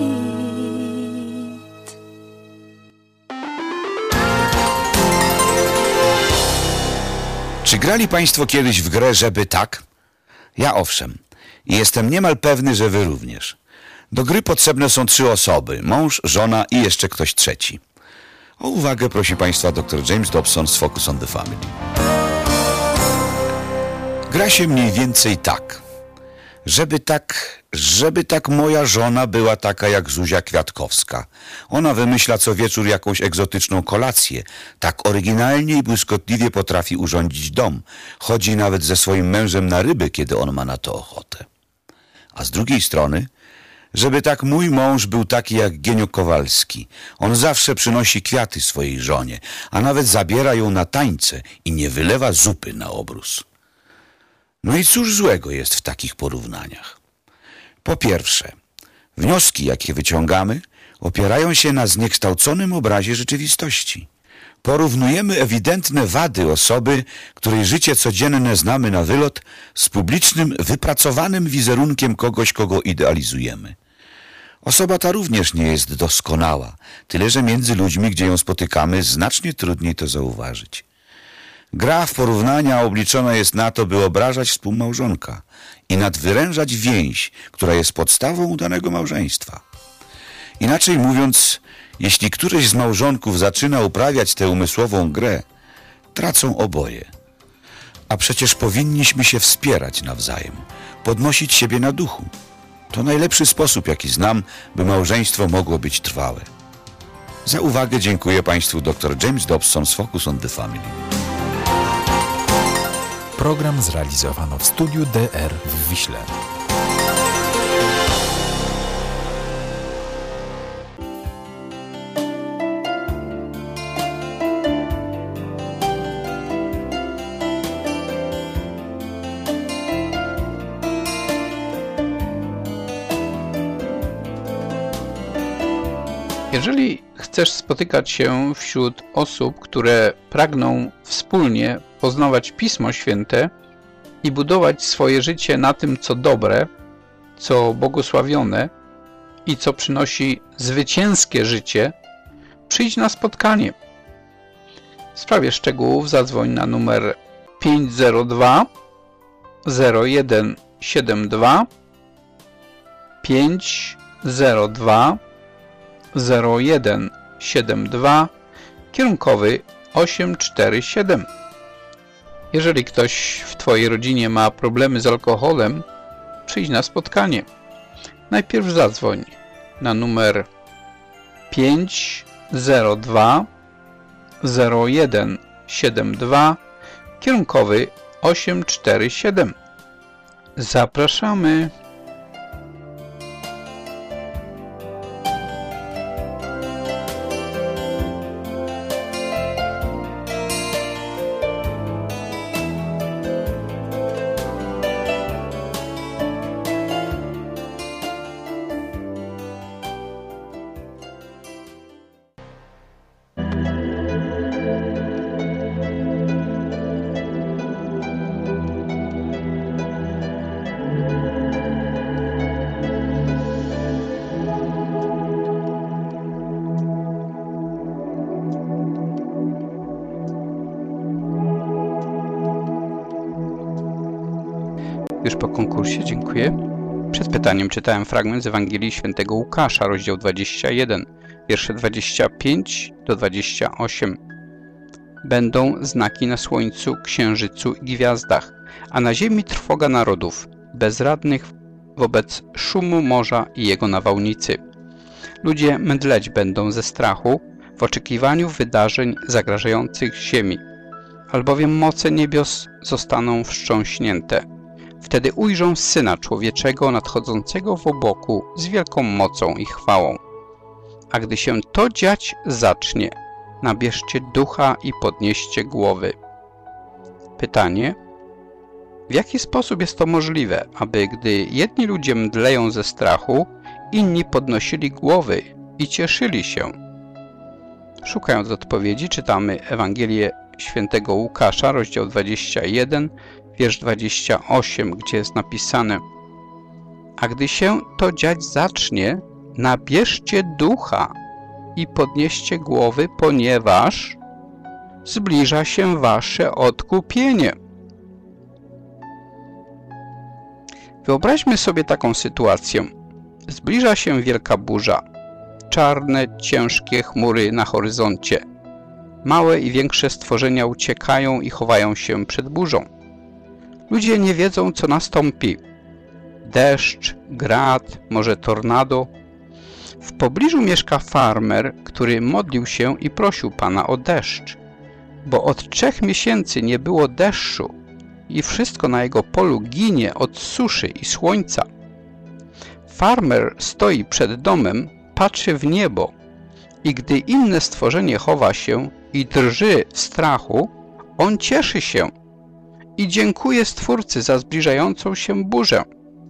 Czy grali Państwo kiedyś w grę Żeby tak? Ja owszem. I jestem niemal pewny, że Wy również. Do gry potrzebne są 3 osoby. Mąż, żona i jeszcze ktoś trzeci. O uwagę prosi Państwa dr James Dobson z Focus on the Family. Gra się mniej więcej tak. Żeby tak moja żona była taka jak Zuzia Kwiatkowska. Ona wymyśla co wieczór jakąś egzotyczną kolację. Tak oryginalnie i błyskotliwie potrafi urządzić dom. Chodzi nawet ze swoim mężem na ryby, kiedy on ma na to ochotę. A z drugiej strony, żeby tak mój mąż był taki jak Genio Kowalski. On zawsze przynosi kwiaty swojej żonie, a nawet zabiera ją na tańce i nie wylewa zupy na obrus. No i cóż złego jest w takich porównaniach? Po pierwsze, wnioski, jakie wyciągamy, opierają się na zniekształconym obrazie rzeczywistości. Porównujemy ewidentne wady osoby, której życie codzienne znamy na wylot, z publicznym, wypracowanym wizerunkiem kogoś, kogo idealizujemy. Osoba ta również nie jest doskonała, tyle że między ludźmi, gdzie ją spotykamy, znacznie trudniej to zauważyć. Gra w porównania obliczona jest na to, by obrażać współmałżonka i nadwyrężać więź, która jest podstawą danego małżeństwa. Inaczej mówiąc, jeśli któryś z małżonków zaczyna uprawiać tę umysłową grę, tracą oboje. A przecież powinniśmy się wspierać nawzajem, podnosić siebie na duchu. To najlepszy sposób, jaki znam, by małżeństwo mogło być trwałe. Za uwagę dziękuję Państwu dr James Dobson z Focus on the Family. Program zrealizowano w studiu DR w Wiśle. Jeżeli chcesz spotykać się wśród osób, które pragną wspólnie poznawać Pismo Święte i budować swoje życie na tym, co dobre, co błogosławione i co przynosi zwycięskie życie, przyjdź na spotkanie. W sprawie szczegółów zadzwoń na numer 502 0172 502 0172 kierunkowy 847. Jeżeli ktoś w Twojej rodzinie ma problemy z alkoholem, przyjdź na spotkanie. Najpierw zadzwoń na numer 502 0172 kierunkowy 847. Zapraszamy. Również po konkursie, dziękuję. Przed pytaniem czytałem fragment z Ewangelii Świętego Łukasza, rozdział 21, wiersze 25 do 28. Będą znaki na słońcu, księżycu i gwiazdach, a na ziemi trwoga narodów, bezradnych wobec szumu morza i jego nawałnicy. Ludzie mdleć będą ze strachu w oczekiwaniu wydarzeń zagrażających ziemi, albowiem moce niebios zostaną wstrząśnięte. Wtedy ujrzą Syna Człowieczego nadchodzącego w obłoku z wielką mocą i chwałą. A gdy się to dziać zacznie, nabierzcie ducha i podnieście głowy. Pytanie: w jaki sposób jest to możliwe, aby gdy jedni ludzie mdleją ze strachu, inni podnosili głowy i cieszyli się? Szukając odpowiedzi, czytamy Ewangelię Świętego Łukasza, rozdział 21, wiersz 28, gdzie jest napisane: a gdy się to dziać zacznie, nabierzcie ducha i podnieście głowy, ponieważ zbliża się wasze odkupienie. Wyobraźmy sobie taką sytuację. Zbliża się wielka burza. Czarne, ciężkie chmury na horyzoncie. Małe i większe stworzenia uciekają i chowają się przed burzą. Ludzie nie wiedzą, co nastąpi. Deszcz, grad, może tornado. W pobliżu mieszka farmer, który modlił się i prosił Pana o deszcz, bo od 3 miesięcy nie było deszczu i wszystko na jego polu ginie od suszy i słońca. Farmer stoi przed domem, patrzy w niebo i gdy inne stworzenie chowa się i drży w strachu, on cieszy się i dziękuję Stwórcy za zbliżającą się burzę.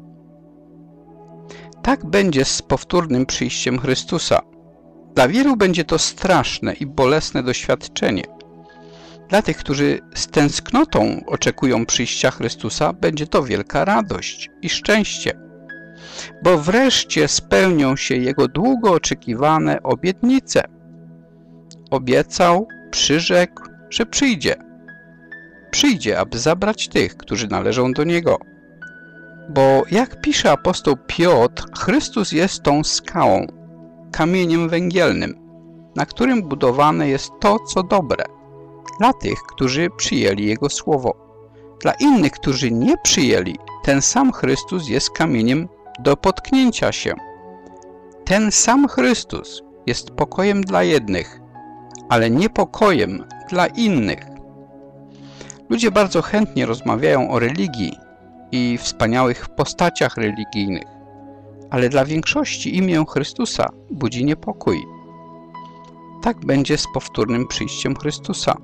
Tak będzie z powtórnym przyjściem Chrystusa. Dla wielu będzie to straszne i bolesne doświadczenie. Dla tych, którzy z tęsknotą oczekują przyjścia Chrystusa, będzie to wielka radość i szczęście, bo wreszcie spełnią się Jego długo oczekiwane obietnice. Obiecał, przyrzekł, że przyjdzie. Przyjdzie, aby zabrać tych, którzy należą do Niego. Bo jak pisze apostoł Piotr, Chrystus jest tą skałą, kamieniem węgielnym, na którym budowane jest to, co dobre, dla tych, którzy przyjęli Jego słowo. Dla innych, którzy nie przyjęli, ten sam Chrystus jest kamieniem do potknięcia się. Ten sam Chrystus jest pokojem dla jednych, ale niepokojem dla innych. Ludzie bardzo chętnie rozmawiają o religii i wspaniałych postaciach religijnych, ale dla większości imię Chrystusa budzi niepokój. Tak będzie z powtórnym przyjściem Chrystusa.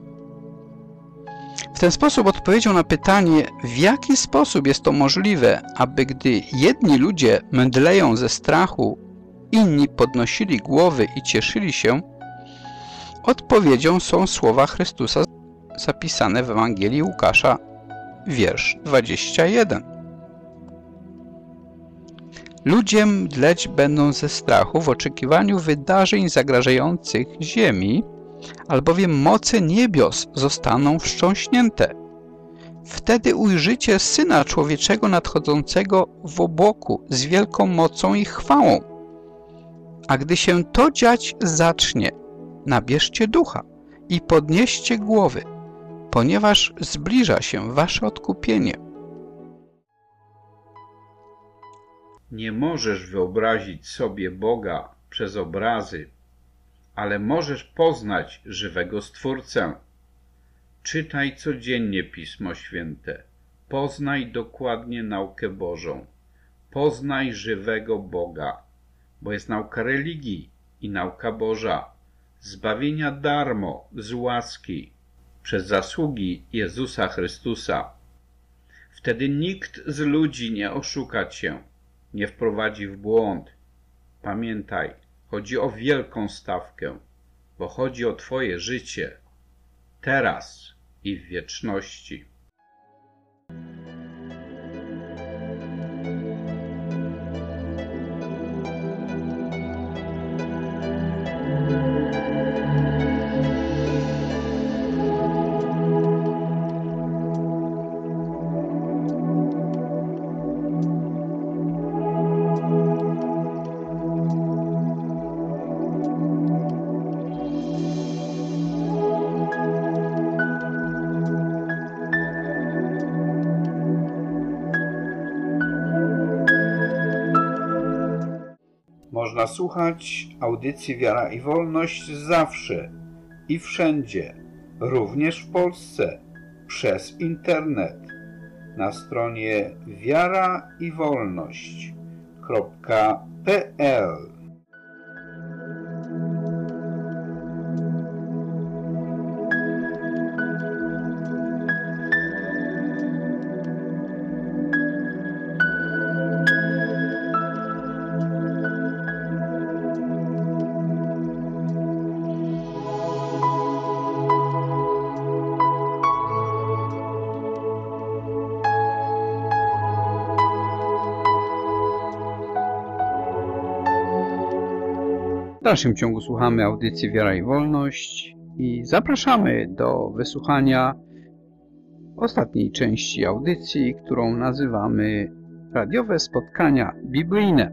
W ten sposób odpowiedzią na pytanie, w jaki sposób jest to możliwe, aby gdy jedni ludzie mdleją ze strachu, inni podnosili głowy i cieszyli się, odpowiedzią są słowa Chrystusa zapisane w Ewangelii Łukasza, wiersz 21. Ludzie mdleć będą ze strachu w oczekiwaniu wydarzeń zagrażających ziemi, albowiem moce niebios zostaną wstrząśnięte. Wtedy ujrzycie Syna Człowieczego nadchodzącego w obłoku z wielką mocą i chwałą. A gdy się to dziać zacznie, nabierzcie ducha i podnieście głowy, ponieważ zbliża się wasze odkupienie. Nie możesz wyobrazić sobie Boga przez obrazy, ale możesz poznać żywego Stwórcę. Czytaj codziennie Pismo Święte. Poznaj dokładnie naukę Bożą. Poznaj żywego Boga, bo jest nauka religii i nauka Boża, zbawienia darmo, z łaski, przez zasługi Jezusa Chrystusa. Wtedy nikt z ludzi nie oszuka cię, nie wprowadzi w błąd. Pamiętaj, chodzi o wielką stawkę, bo chodzi o twoje życie, teraz i w wieczności. Można słuchać audycji Wiara i Wolność zawsze i wszędzie, również w Polsce, przez internet, na stronie wiaraiwolność.pl. W dalszym ciągu słuchamy audycji Wiara i Wolność i zapraszamy do wysłuchania ostatniej części audycji, którą nazywamy Radiowe Spotkania Biblijne.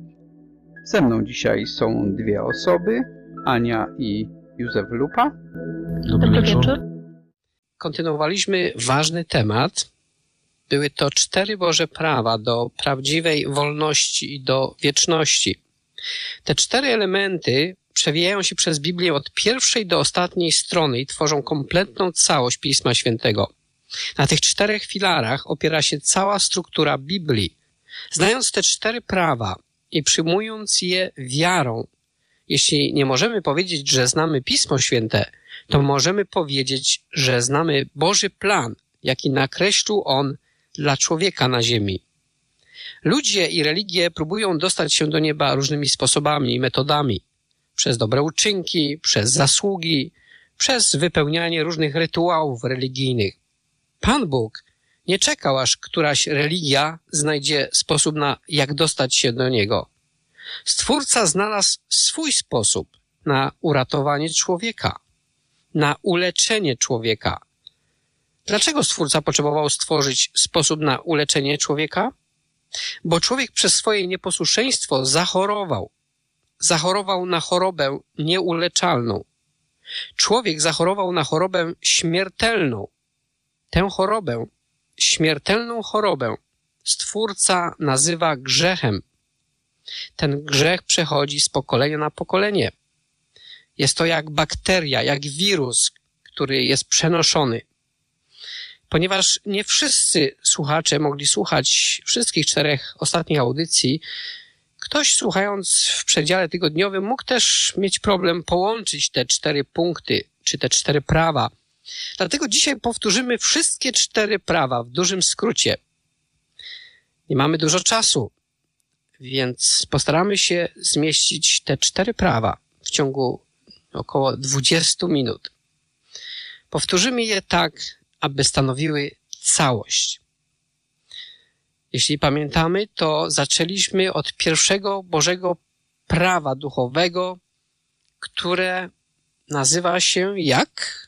Ze mną dzisiaj są dwie osoby, Ania i Józef Lupa. Dobry wieczór. Kontynuowaliśmy ważny temat. Były to 4 Boże prawa do prawdziwej wolności i do wieczności. Te 4 elementy przewijają się przez Biblię od pierwszej do ostatniej strony i tworzą kompletną całość Pisma Świętego. Na tych 4 filarach opiera się cała struktura Biblii. Znając te 4 prawa i przyjmując je wiarą, jeśli nie możemy powiedzieć, że znamy Pismo Święte, to możemy powiedzieć, że znamy Boży plan, jaki nakreślił On dla człowieka na ziemi. Ludzie i religie próbują dostać się do nieba różnymi sposobami i metodami. Przez dobre uczynki, przez zasługi, przez wypełnianie różnych rytuałów religijnych. Pan Bóg nie czekał, aż któraś religia znajdzie sposób jak dostać się do Niego. Stwórca znalazł swój sposób na uratowanie człowieka, na uleczenie człowieka. Dlaczego Stwórca potrzebował stworzyć sposób na uleczenie człowieka? Bo człowiek przez swoje nieposłuszeństwo zachorował. Zachorował na chorobę nieuleczalną. Człowiek zachorował na chorobę śmiertelną. Tę chorobę, śmiertelną chorobę, Stwórca nazywa grzechem. Ten grzech przechodzi z pokolenia na pokolenie. Jest to jak bakteria, jak wirus, który jest przenoszony. Ponieważ nie wszyscy słuchacze mogli słuchać wszystkich 4 ostatnich audycji, ktoś słuchając w przedziale tygodniowym mógł też mieć problem połączyć te 4 punkty, czy te 4 prawa. Dlatego dzisiaj powtórzymy wszystkie 4 prawa w dużym skrócie. Nie mamy dużo czasu, więc postaramy się zmieścić te 4 prawa w ciągu około 20 minut. Powtórzymy je tak, aby stanowiły całość. Jeśli pamiętamy, to zaczęliśmy od pierwszego Bożego prawa duchowego, które nazywa się jak?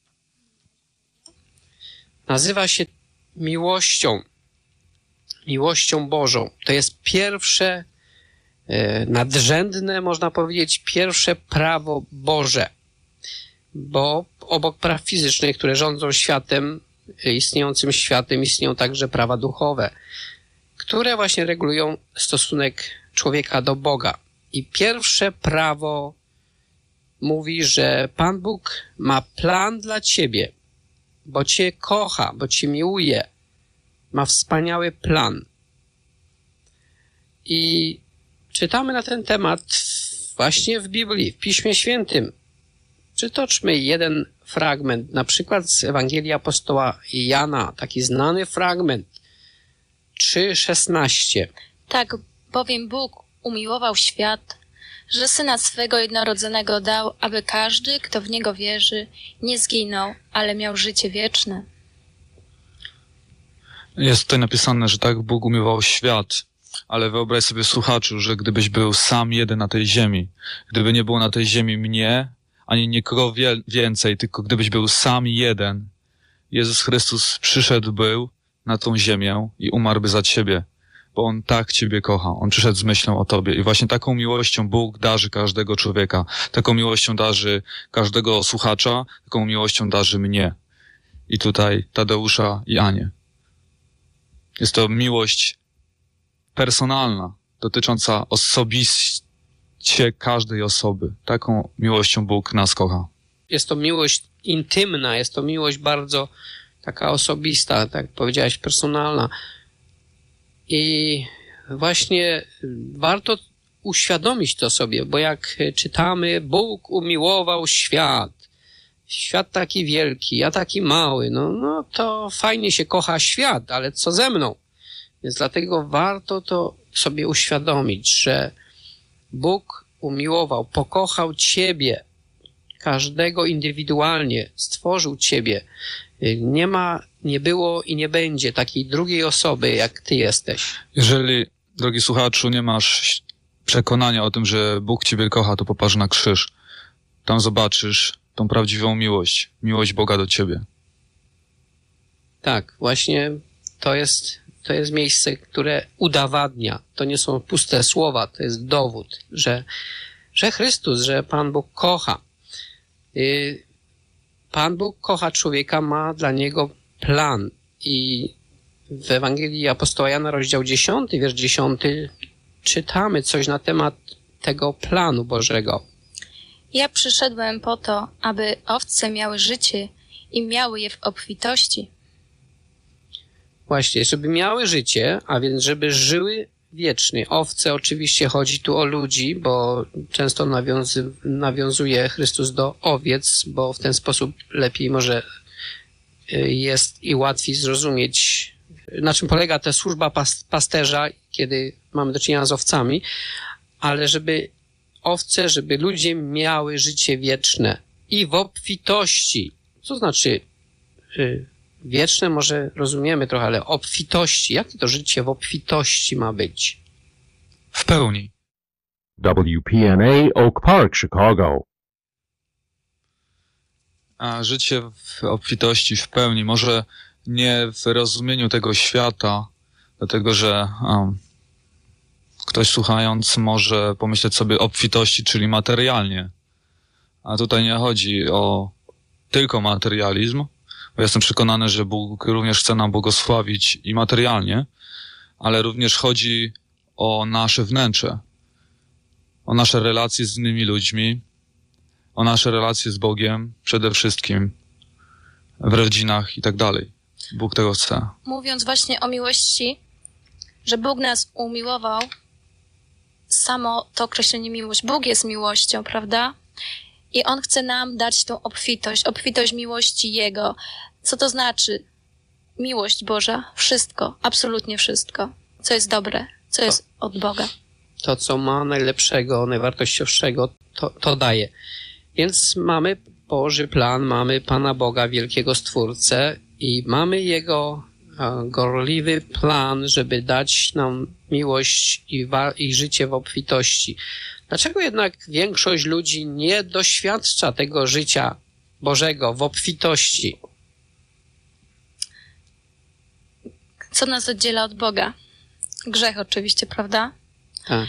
Nazywa się miłością. Miłością Bożą. To jest pierwsze, nadrzędne, można powiedzieć, pierwsze prawo Boże. Bo obok praw fizycznych, które rządzą światem, istniejącym światem, istnieją także prawa duchowe, które właśnie regulują stosunek człowieka do Boga. I pierwsze prawo mówi, że Pan Bóg ma plan dla ciebie, bo cię kocha, bo cię miłuje. Ma wspaniały plan. I czytamy na ten temat właśnie w Biblii, w Piśmie Świętym. Przytoczmy jeden fragment, na przykład z Ewangelii Apostoła Jana, taki znany fragment, 3:16. Tak bowiem Bóg umiłował świat, że Syna swego jednorodzonego dał, aby każdy, kto w Niego wierzy, nie zginął, ale miał życie wieczne. Jest tutaj napisane, że tak Bóg umiłował świat, ale wyobraź sobie, słuchaczu, że gdybyś był sam jeden na tej ziemi, gdyby nie było na tej ziemi mnie, ani nikogo więcej, tylko gdybyś był sam jeden, Jezus Chrystus przyszedł był na tą ziemię i umarłby za ciebie, bo On tak ciebie kocha. On przyszedł z myślą o tobie i właśnie taką miłością Bóg darzy każdego człowieka. Taką miłością darzy każdego słuchacza, taką miłością darzy mnie. I tutaj Tadeusza i Anię. Jest to miłość personalna, dotycząca Cię, każdej osoby. Taką miłością Bóg nas kocha. Jest to miłość intymna, jest to miłość bardzo taka osobista, tak jak powiedziałeś, personalna. I właśnie warto uświadomić to sobie, bo jak czytamy, Bóg umiłował świat. Świat taki wielki, ja taki mały, no to fajnie się kocha świat, ale co ze mną? Więc dlatego warto to sobie uświadomić, że Bóg umiłował, pokochał Ciebie, każdego indywidualnie, stworzył Ciebie. Nie było i nie będzie takiej drugiej osoby, jak Ty jesteś. Jeżeli, drogi słuchaczu, nie masz przekonania o tym, że Bóg Ciebie kocha, to popatrz na krzyż. Tam zobaczysz tą prawdziwą miłość Boga do Ciebie. Tak, właśnie to jest miejsce, które udowadnia. To nie są puste słowa, to jest dowód, że Chrystus, że Pan Bóg kocha. Pan Bóg kocha człowieka, ma dla niego plan. I w Ewangelii apostoła Jana, rozdział 10, wiersz 10, czytamy coś na temat tego planu Bożego. Ja przyszedłem po to, aby owce miały życie i miały je w obfitości. Właśnie, żeby miały życie, a więc żeby żyły wiecznie. Owce, oczywiście chodzi tu o ludzi, bo często nawiązuje Chrystus do owiec, bo w ten sposób lepiej może jest i łatwiej zrozumieć, na czym polega ta służba pasterza, kiedy mamy do czynienia z owcami, ale żeby owce, żeby ludzie miały życie wieczne i w obfitości. Co znaczy wieczne? Może rozumiemy trochę, ale obfitości. Jakie to życie w obfitości ma być? W pełni. WPNA Oak Park, Chicago. A życie w obfitości, w pełni, może nie w rozumieniu tego świata, dlatego że ktoś słuchając może pomyśleć sobie obfitości, czyli materialnie. A tutaj nie chodzi o tylko materializm, bo jestem przekonany, że Bóg również chce nam błogosławić i materialnie, ale również chodzi o nasze wnętrze, o nasze relacje z innymi ludźmi, o nasze relacje z Bogiem przede wszystkim, w rodzinach i tak dalej. Bóg tego chce. Mówiąc właśnie o miłości, że Bóg nas umiłował, samo to określenie miłość. Bóg jest miłością, prawda? I On chce nam dać tą obfitość miłości Jego. Co to znaczy? Miłość Boża, wszystko, absolutnie wszystko, co jest dobre, co jest od Boga. To, co ma najlepszego, najwartościowszego, to daje. Więc mamy Boży plan, mamy Pana Boga, wielkiego Stwórcę i mamy Jego gorliwy plan, żeby dać nam miłość i życie w obfitości. Dlaczego jednak większość ludzi nie doświadcza tego życia Bożego w obfitości? Co nas oddziela od Boga? Grzech oczywiście, prawda? Tak.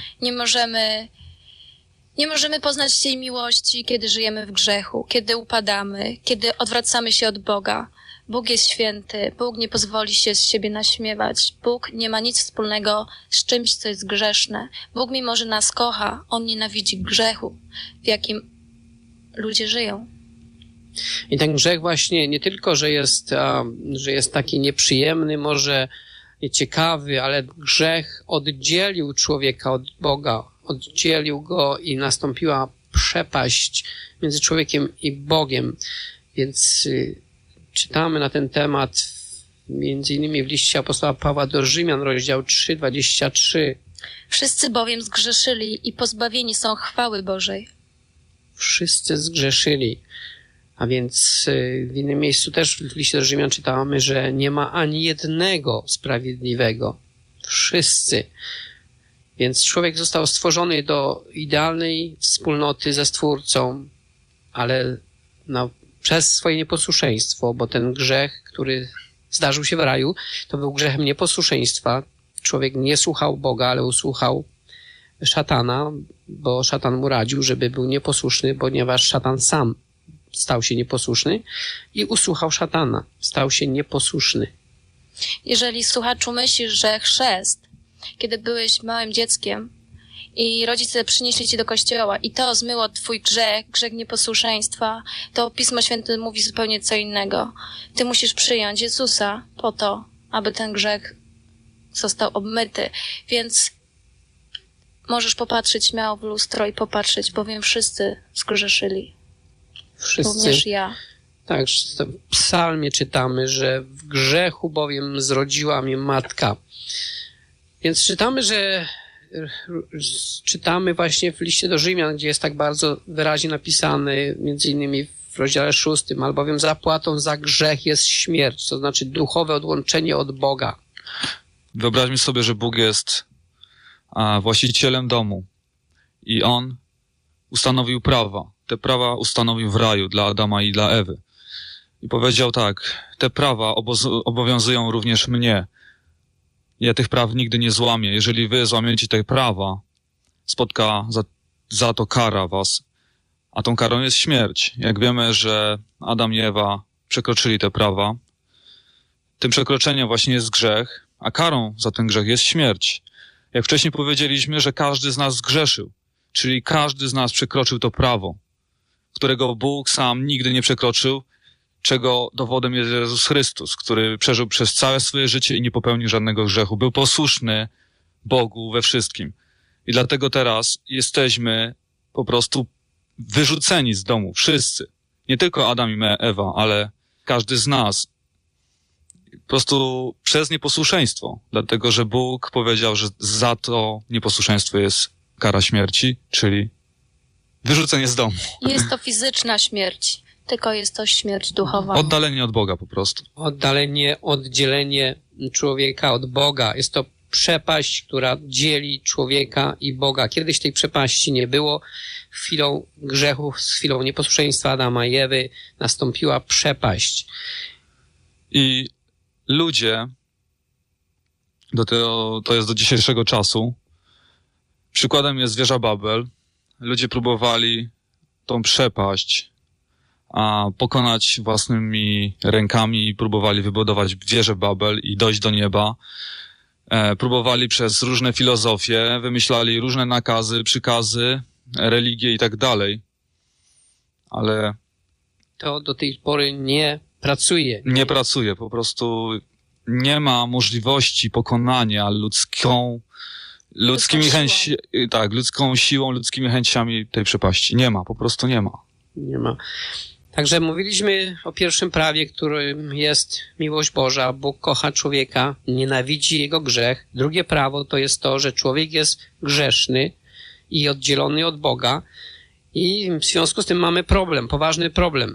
Nie możemy poznać tej miłości, kiedy żyjemy w grzechu, kiedy upadamy, kiedy odwracamy się od Boga. Bóg jest święty, Bóg nie pozwoli się z siebie naśmiewać. Bóg nie ma nic wspólnego z czymś, co jest grzeszne. Bóg, mimo że nas kocha, On nienawidzi grzechu, w jakim ludzie żyją. I ten grzech właśnie nie tylko, że jest taki nieprzyjemny, może nieciekawy, ale grzech oddzielił człowieka od Boga, oddzielił go i nastąpiła przepaść między człowiekiem i Bogiem. Więc czytamy na ten temat między innymi w liście apostoła Pawła do Rzymian, rozdział 3, 23. Wszyscy bowiem zgrzeszyli i pozbawieni są chwały Bożej. Wszyscy zgrzeszyli. A więc w innym miejscu też w liście do Rzymian czytamy, że nie ma ani jednego sprawiedliwego. Wszyscy. Więc człowiek został stworzony do idealnej wspólnoty ze Stwórcą, ale przez swoje nieposłuszeństwo, bo ten grzech, który zdarzył się w raju, to był grzechem nieposłuszeństwa. Człowiek nie słuchał Boga, ale usłuchał szatana, bo szatan mu radził, żeby był nieposłuszny, ponieważ szatan sam stał się nieposłuszny i usłuchał szatana. Stał się nieposłuszny. Jeżeli, słuchaczu, myślisz, że chrzest, kiedy byłeś małym dzieckiem i rodzice przynieśli cię do kościoła i to zmyło twój grzech nieposłuszeństwa, to Pismo Święte mówi zupełnie co innego. Ty musisz przyjąć Jezusa po to, aby ten grzech został obmyty. Więc możesz popatrzeć śmiało w lustro i popatrzeć, bowiem wszyscy zgrzeszyli. Wszyscy. Również ja. Tak, w psalmie czytamy, że w grzechu bowiem zrodziła mnie matka. Więc czytamy właśnie w liście do Rzymian, gdzie jest tak bardzo wyraźnie napisane, między innymi w rozdziale 6, albowiem zapłatą za grzech jest śmierć, to znaczy duchowe odłączenie od Boga. Wyobraźmy sobie, że Bóg jest właścicielem domu i On ustanowił prawa. Te prawa ustanowił w raju dla Adama i dla Ewy. I powiedział tak, te prawa obowiązują również mnie. Ja tych praw nigdy nie złamię. Jeżeli wy złamiecie te prawa, spotka za to kara was. A tą karą jest śmierć. Jak wiemy, że Adam i Ewa przekroczyli te prawa, tym przekroczeniem właśnie jest grzech, a karą za ten grzech jest śmierć. Jak wcześniej powiedzieliśmy, że każdy z nas zgrzeszył, czyli każdy z nas przekroczył to prawo, którego Bóg sam nigdy nie przekroczył, czego dowodem jest Jezus Chrystus, który przeżył przez całe swoje życie i nie popełnił żadnego grzechu. Był posłuszny Bogu we wszystkim. I dlatego teraz jesteśmy po prostu wyrzuceni z domu. Wszyscy. Nie tylko Adam i Ewa, ale każdy z nas. Po prostu przez nieposłuszeństwo. Dlatego, że Bóg powiedział, że za to nieposłuszeństwo jest kara śmierci, czyli wyrzucenie z domu. Jest to fizyczna śmierć, tylko jest to śmierć duchowa. Oddalenie od Boga po prostu. Oddzielenie człowieka od Boga. Jest to przepaść, która dzieli człowieka i Boga. Kiedyś tej przepaści nie było. Chwilą grzechu, z chwilą nieposłuszeństwa Adama i Ewy nastąpiła przepaść. I ludzie, to jest do dzisiejszego czasu, przykładem jest wieża Babel. Ludzie próbowali tą przepaść pokonać własnymi rękami i próbowali wybudować wieżę Babel i dojść do nieba. Próbowali przez różne filozofie, wymyślali różne nakazy, przykazy, religie i tak dalej. Ale to do tej pory nie pracuje. Nie pracuje, po prostu nie ma możliwości pokonania ludzką siłą, ludzkimi chęciami tej przepaści. Nie ma, po prostu nie ma. Nie ma. Także mówiliśmy o pierwszym prawie, którym jest miłość Boża. Bóg kocha człowieka, nienawidzi jego grzech. Drugie prawo to jest to, że człowiek jest grzeszny i oddzielony od Boga. I w związku z tym mamy problem, poważny problem.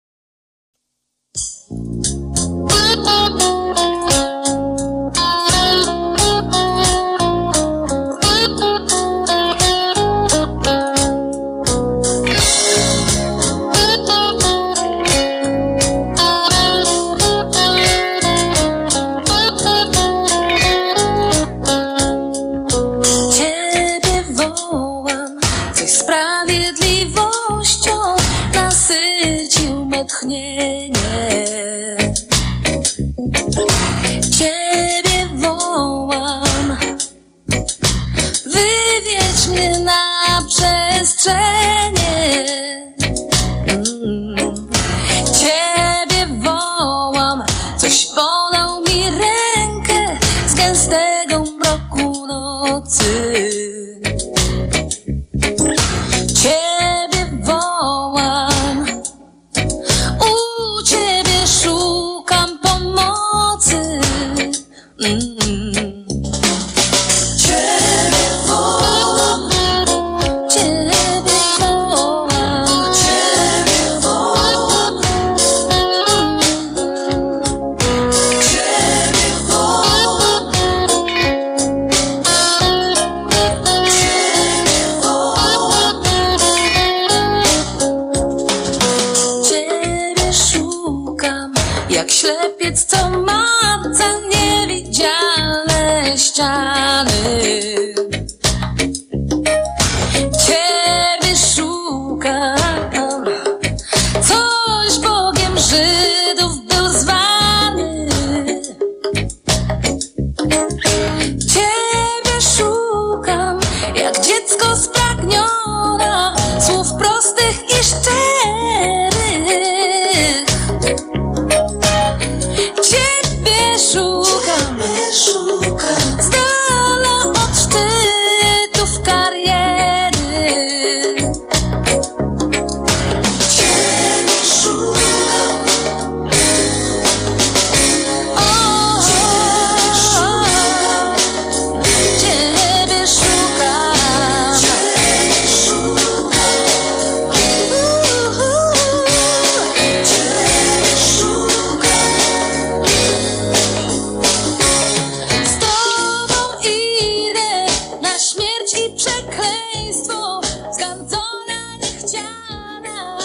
Ciebie wołam, wywiedź mnie na przestrzenie. Ciebie wołam, coś podał mi rękę z gęstego mroku nocy. Ciebie wołam, szczery. Ciebie szukam z dala od szczytów kariery. Ciebie szukam. Ciebie szukam. Z tobą idę na śmierć i przekleństwo, zgardzona, niechciana.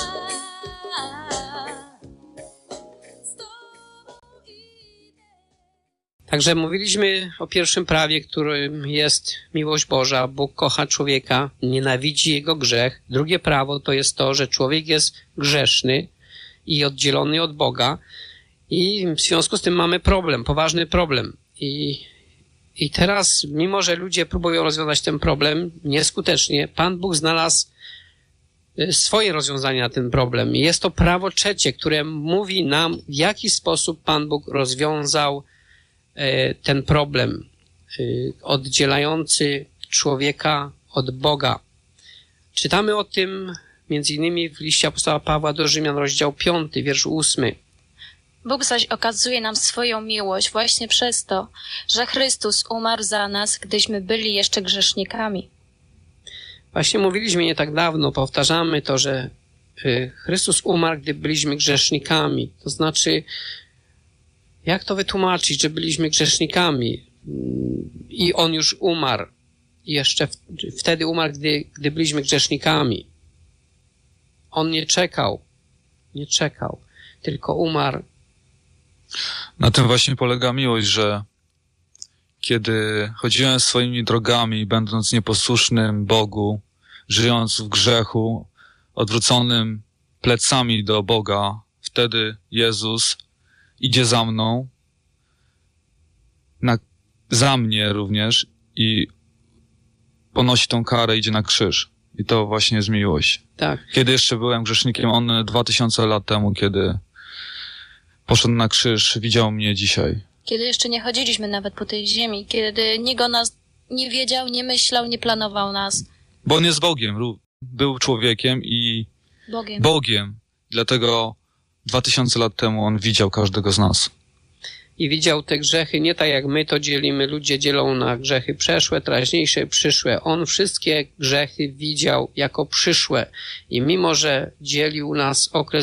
Także mówiliśmy o pierwszym prawie, którym jest miłość Boża. Bóg kocha człowieka, nienawidzi jego grzech. Drugie prawo to jest to, że człowiek jest grzeszny i oddzielony od Boga. I w związku z tym mamy problem, poważny problem. I teraz, mimo że ludzie próbują rozwiązać ten problem nieskutecznie, Pan Bóg znalazł swoje rozwiązanie na ten problem. I jest to prawo trzecie, które mówi nam, w jaki sposób Pan Bóg rozwiązał ten problem oddzielający człowieka od Boga. Czytamy o tym między innymi w liście apostoła Pawła do Rzymian, rozdział 5, wiersz 8. Bóg zaś okazuje nam swoją miłość właśnie przez to, że Chrystus umarł za nas, gdyśmy byli jeszcze grzesznikami. Właśnie mówiliśmy nie tak dawno, powtarzamy to, że Chrystus umarł, gdy byliśmy grzesznikami. To znaczy, jak to wytłumaczyć, że byliśmy grzesznikami i On już umarł? I jeszcze wtedy umarł, gdy byliśmy grzesznikami. On nie czekał, tylko umarł. Na tym właśnie polega miłość, że kiedy chodziłem swoimi drogami, będąc nieposłusznym Bogu, żyjąc w grzechu, odwróconym plecami do Boga, wtedy Jezus idzie za mną, za mnie również i ponosi tą karę, idzie na krzyż. I to właśnie jest miłość. Tak. Kiedy jeszcze byłem grzesznikiem, on 2000 lat temu, kiedy poszedł na krzyż, widział mnie dzisiaj. Kiedy jeszcze nie chodziliśmy nawet po tej ziemi, kiedy nikt o nas nie wiedział, nie myślał, nie planował nas. Bo on jest Bogiem, był człowiekiem i Bogiem. Dlatego 2000 lat temu on widział każdego z nas. I widział te grzechy nie tak jak my to dzielimy. Ludzie dzielą na grzechy przeszłe, teraźniejsze, przyszłe. On wszystkie grzechy widział jako przyszłe. I mimo, że dzielił nas okres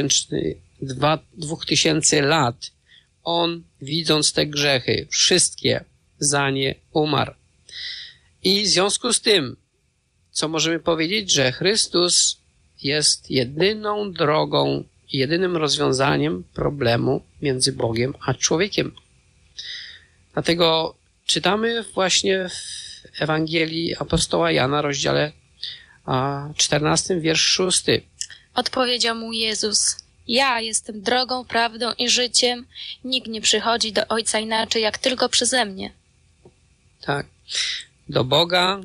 2000 lat, on, widząc te grzechy, wszystkie za nie umarł. I w związku z tym, co możemy powiedzieć, że Chrystus jest jedyną drogą, jedynym rozwiązaniem problemu między Bogiem a człowiekiem. Dlatego czytamy właśnie w Ewangelii apostoła Jana, rozdziale 14, wiersz 6. Odpowiedział mu Jezus: ja jestem drogą, prawdą i życiem. Nikt nie przychodzi do Ojca inaczej, jak tylko przeze mnie. Tak. Do Boga,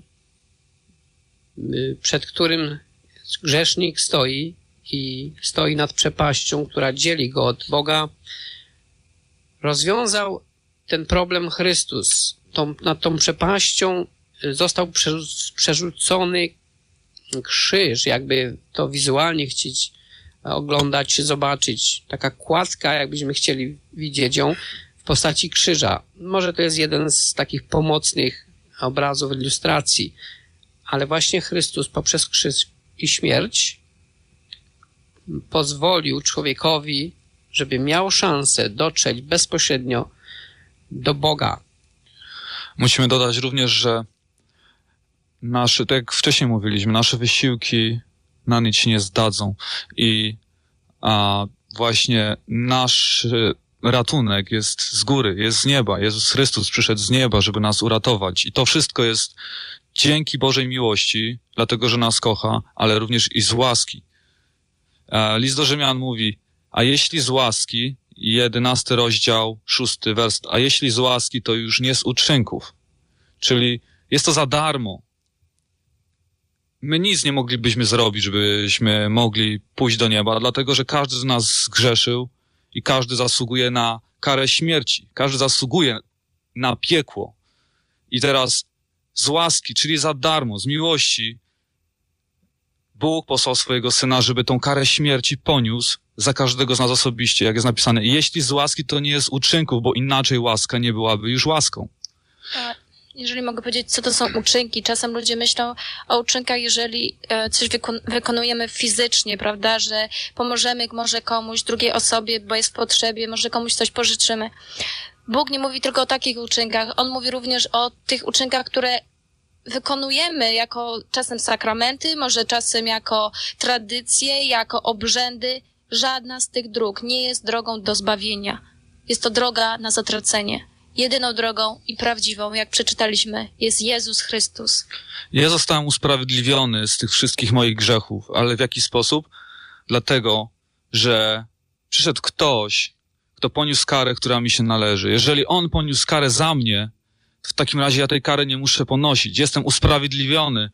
przed którym grzesznik stoi i stoi nad przepaścią, która dzieli go od Boga, rozwiązał ten problem Chrystus. Nad tą przepaścią został przerzucony krzyż, jakby to wizualnie chcieć oglądać, zobaczyć. Taka kładka, jakbyśmy chcieli widzieć ją, w postaci krzyża. Może to jest jeden z takich pomocnych obrazów, ilustracji, ale właśnie Chrystus poprzez krzyż i śmierć pozwolił człowiekowi, żeby miał szansę dotrzeć bezpośrednio do Boga. Musimy dodać również, że nasze, tak jak wcześniej mówiliśmy, nasze wysiłki na nic się nie zdadzą i właśnie nasz ratunek jest z góry, jest z nieba. Jezus Chrystus przyszedł z nieba, żeby nas uratować i to wszystko jest dzięki Bożej miłości, dlatego, że nas kocha, ale również i z łaski. List do Rzymian mówi, a jeśli z łaski, 11 rozdział, 6 wers, a jeśli z łaski, to już nie z uczynków. Czyli jest to za darmo. my nic nie moglibyśmy zrobić, żebyśmy mogli pójść do nieba, dlatego że każdy z nas zgrzeszył i każdy zasługuje na karę śmierci. Każdy zasługuje na piekło. I teraz z łaski, czyli za darmo, z miłości, Bóg posłał swojego Syna, żeby tą karę śmierci poniósł za każdego z nas osobiście, jak jest napisane. Jeśli z łaski, to nie jest uczynków, bo inaczej łaska nie byłaby już łaską. A jeżeli mogę powiedzieć, co to są uczynki? Czasem ludzie myślą o uczynkach, jeżeli coś wykonujemy fizycznie, prawda, że pomożemy może komuś, drugiej osobie, bo jest w potrzebie, może komuś coś pożyczymy. Bóg nie mówi tylko o takich uczynkach. On mówi również o tych uczynkach, które wykonujemy jako czasem sakramenty, może czasem jako tradycje, jako obrzędy. Żadna z tych dróg nie jest drogą do zbawienia. Jest to droga na zatracenie. Jedyną drogą i prawdziwą, jak przeczytaliśmy, jest Jezus Chrystus. Ja zostałem usprawiedliwiony z tych wszystkich moich grzechów, ale w jaki sposób? Dlatego, że przyszedł ktoś, kto poniósł karę, która mi się należy. Jeżeli on poniósł karę za mnie, to w takim razie ja tej kary nie muszę ponosić. Jestem usprawiedliwiony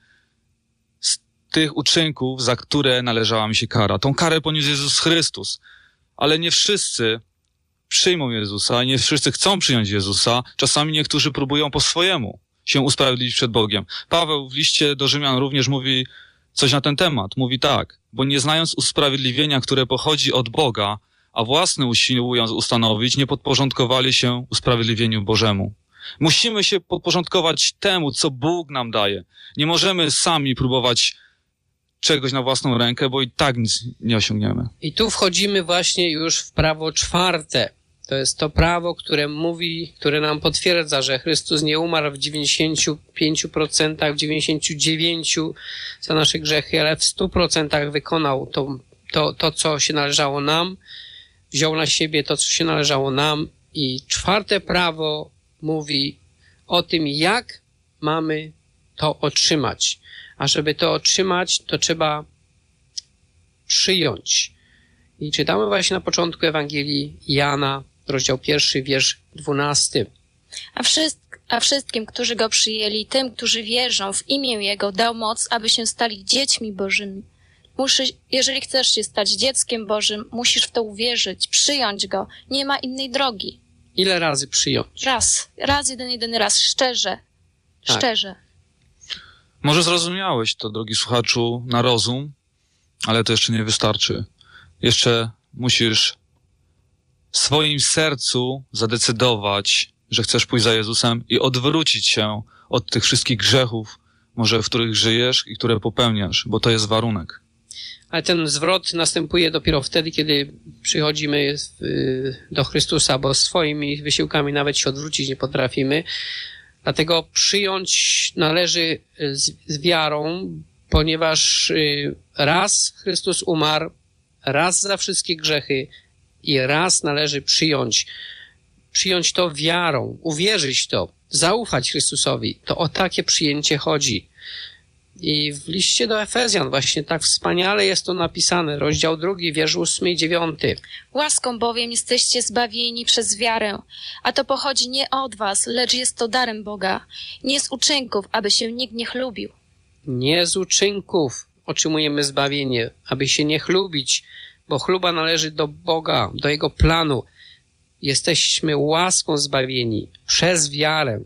z tych uczynków, za które należała mi się kara. Tą karę poniósł Jezus Chrystus, ale nie wszyscy przyjmą Jezusa, nie wszyscy chcą przyjąć Jezusa. Czasami niektórzy próbują po swojemu się usprawiedliwić przed Bogiem. Paweł w liście do Rzymian również mówi coś na ten temat. Mówi tak, bo nie znając usprawiedliwienia, które pochodzi od Boga, a własne usiłując ustanowić, nie podporządkowali się usprawiedliwieniu Bożemu. Musimy się podporządkować temu, co Bóg nam daje. Nie możemy sami próbować czegoś na własną rękę, bo i tak nic nie osiągniemy. I tu wchodzimy właśnie już w prawo czwarte. To jest to prawo, które mówi, które nam potwierdza, że Chrystus nie umarł w 95%, w 99% za nasze grzechy, ale w 100% wykonał to, co się należało nam, wziął na siebie to, co się należało nam. I czwarte prawo mówi o tym, jak mamy to otrzymać. A żeby to otrzymać, to trzeba przyjąć. I czytamy właśnie na początku Ewangelii Jana, rozdział 1, wiersz 12. A wszystkim, którzy Go przyjęli, tym, którzy wierzą w imię Jego, dał moc, aby się stali dziećmi Bożymi. Jeżeli chcesz się stać dzieckiem Bożym, musisz w to uwierzyć, przyjąć Go. Nie ma innej drogi. Ile razy przyjąć? Raz, jedyny raz, szczerze. Tak. Szczerze. Może zrozumiałeś to, drogi słuchaczu, na rozum, ale to jeszcze nie wystarczy. Jeszcze musisz w swoim sercu zadecydować, że chcesz pójść za Jezusem i odwrócić się od tych wszystkich grzechów, może w których żyjesz i które popełniasz, bo to jest warunek. Ale ten zwrot następuje dopiero wtedy, kiedy przychodzimy do Chrystusa, bo swoimi wysiłkami nawet się odwrócić nie potrafimy. Dlatego przyjąć należy z wiarą, ponieważ raz Chrystus umarł, raz za wszystkie grzechy i raz należy przyjąć. Przyjąć to wiarą, uwierzyć to, zaufać Chrystusowi. To o takie przyjęcie chodzi. I w liście do Efezjan właśnie tak wspaniale jest to napisane. Rozdział 2, wiersz 8 i 9. Łaską bowiem jesteście zbawieni przez wiarę, a to pochodzi nie od was, lecz jest to darem Boga, nie z uczynków, aby się nikt nie chlubił. Nie z uczynków otrzymujemy zbawienie, aby się nie chlubić, bo chluba należy do Boga, do Jego planu. Jesteśmy łaską zbawieni przez wiarę.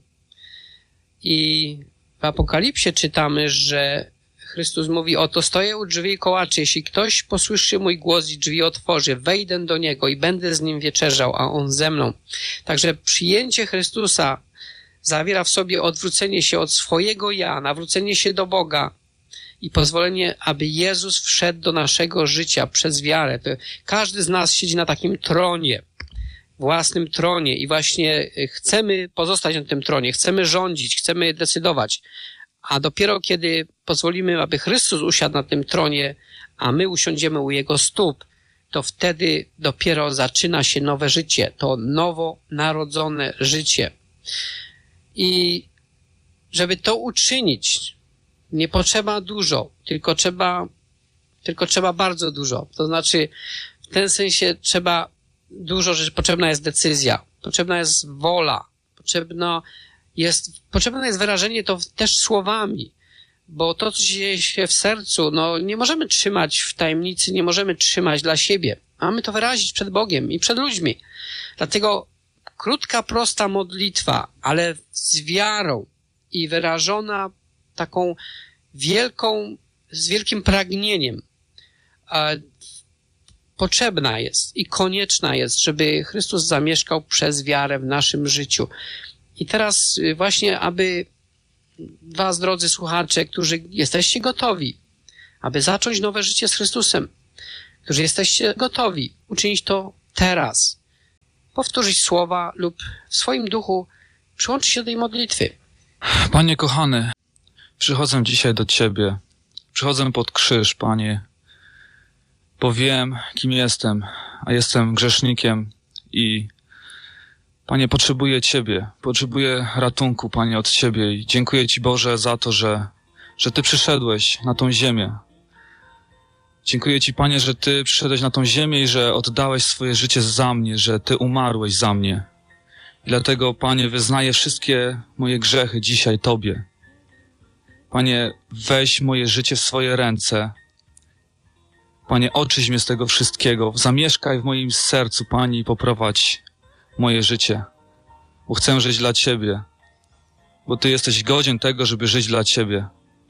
I w Apokalipsie czytamy, że Chrystus mówi: oto stoję u drzwi i kołaczę. Jeśli ktoś posłyszy mój głos i drzwi otworzy, wejdę do niego i będę z nim wieczerzał, a on ze mną. Także przyjęcie Chrystusa zawiera w sobie odwrócenie się od swojego ja, nawrócenie się do Boga i pozwolenie, aby Jezus wszedł do naszego życia przez wiarę. To każdy z nas siedzi na takim tronie, własnym tronie i właśnie chcemy pozostać na tym tronie, chcemy rządzić, chcemy decydować. A dopiero kiedy pozwolimy, aby Chrystus usiadł na tym tronie, a my usiądziemy u Jego stóp, to wtedy dopiero zaczyna się nowe życie, to nowonarodzone życie. I żeby to uczynić, nie potrzeba dużo, tylko trzeba bardzo dużo. To znaczy, w tym sensie trzeba dużo rzeczy, potrzebna jest decyzja, potrzebna jest wola, potrzebne jest wyrażenie to też słowami, bo to, co dzieje się w sercu, no nie możemy trzymać w tajemnicy, nie możemy trzymać dla siebie. Mamy to wyrazić przed Bogiem i przed ludźmi. Dlatego krótka, prosta modlitwa, ale z wiarą i wyrażona taką z wielkim pragnieniem, potrzebna jest i konieczna jest, żeby Chrystus zamieszkał przez wiarę w naszym życiu. I teraz właśnie, aby was, drodzy słuchacze, którzy jesteście gotowi, aby zacząć nowe życie z Chrystusem, którzy jesteście gotowi uczynić to teraz, powtórzyć słowa lub w swoim duchu przyłączyć się do tej modlitwy. Panie kochany, przychodzę dzisiaj do Ciebie. Przychodzę pod krzyż, Panie, bo wiem, kim jestem, a jestem grzesznikiem i Panie, potrzebuję Ciebie, potrzebuję ratunku, Panie, od Ciebie i dziękuję Ci, Boże, za to, że Ty przyszedłeś na tą ziemię. Dziękuję Ci, Panie, że Ty przyszedłeś na tą ziemię i że oddałeś swoje życie za mnie, że Ty umarłeś za mnie. I dlatego, Panie, wyznaję wszystkie moje grzechy dzisiaj Tobie. Panie, weź moje życie w swoje ręce. Panie, oczyść mnie z tego wszystkiego. Zamieszkaj w moim sercu, Panie, i poprowadź moje życie. Bo chcę żyć dla Ciebie. Bo Ty jesteś godzien tego, żeby żyć dla Ciebie.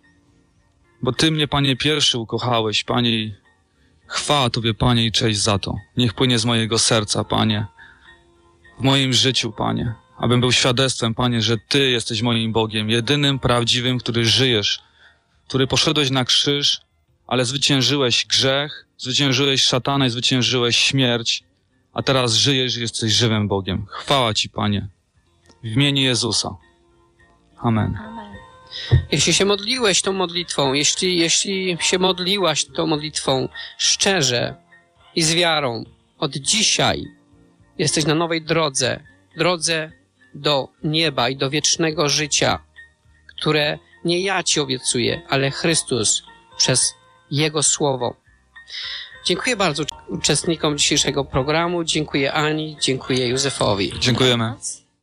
Bo Ty mnie, Panie, pierwszy ukochałeś, Panie, i chwała Tobie, Panie, i cześć za to. Niech płynie z mojego serca, Panie, w moim życiu, Panie, abym był świadectwem, Panie, że Ty jesteś moim Bogiem, jedynym prawdziwym, który żyjesz, który poszedłeś na krzyż, ale zwyciężyłeś grzech, zwyciężyłeś szatana i zwyciężyłeś śmierć, a teraz żyjesz i jesteś żywym Bogiem. Chwała Ci, Panie, w imieniu Jezusa. Amen. Jeśli się modliłeś tą modlitwą, jeśli się modliłaś tą modlitwą szczerze i z wiarą, od dzisiaj jesteś na nowej drodze do nieba i do wiecznego życia, które nie ja Ci obiecuję, ale Chrystus przez Jego Słowo. Dziękuję bardzo uczestnikom dzisiejszego programu, dziękuję Ani, dziękuję Józefowi. Dziękujemy.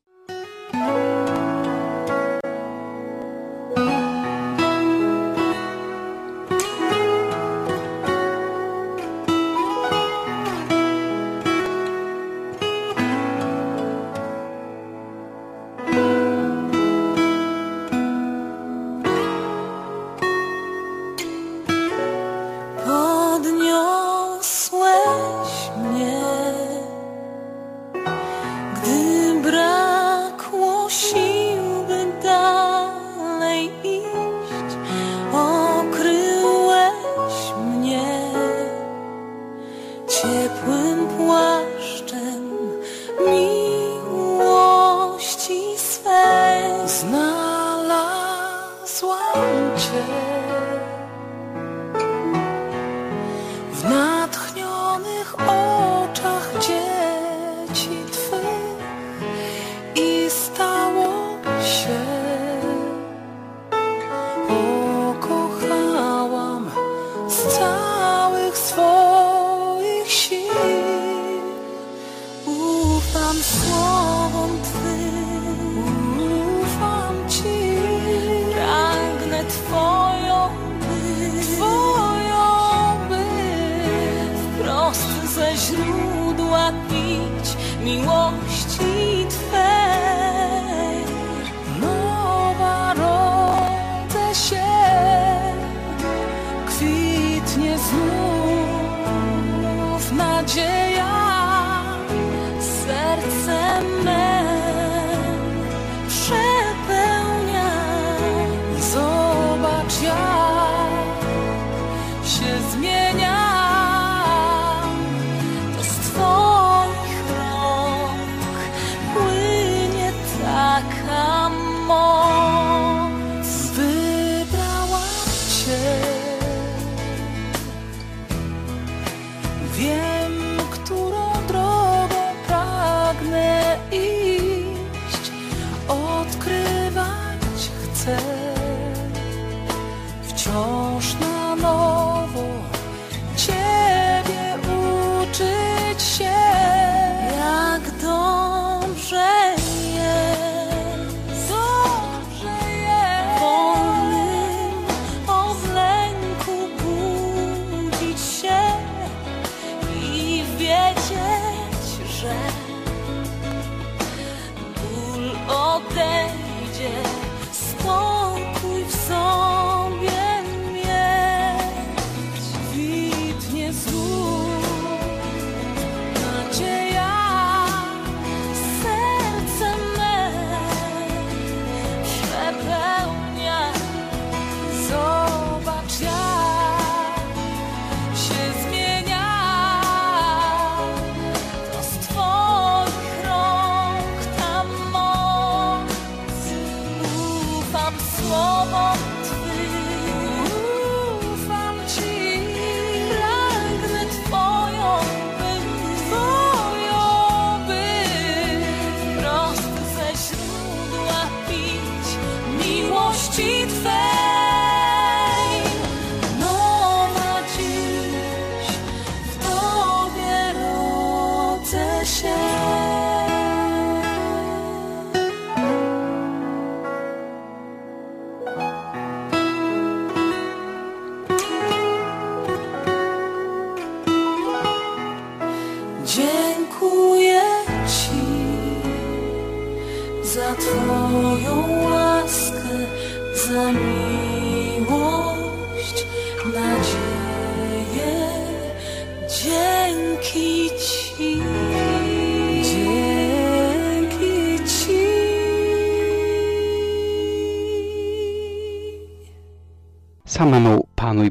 Podniosłeś mnie, gdy brakło sił, by dalej iść. Okryłeś mnie ciepłym płaszczem miłości swej. Znalazłam Cię w natchnionych oczach dzieci Twych i stało się. Pokochałam z całych swoich sił. Ufam słowom Twym, ufam Ci. Pragnę Twoją być, wprost ze źródła pić miłości Twej. Nowa rodzę się, kwitnie znów nadzieja, serce me przepełnia. Zobacz, jak się zmieniam, to z Twoich rąk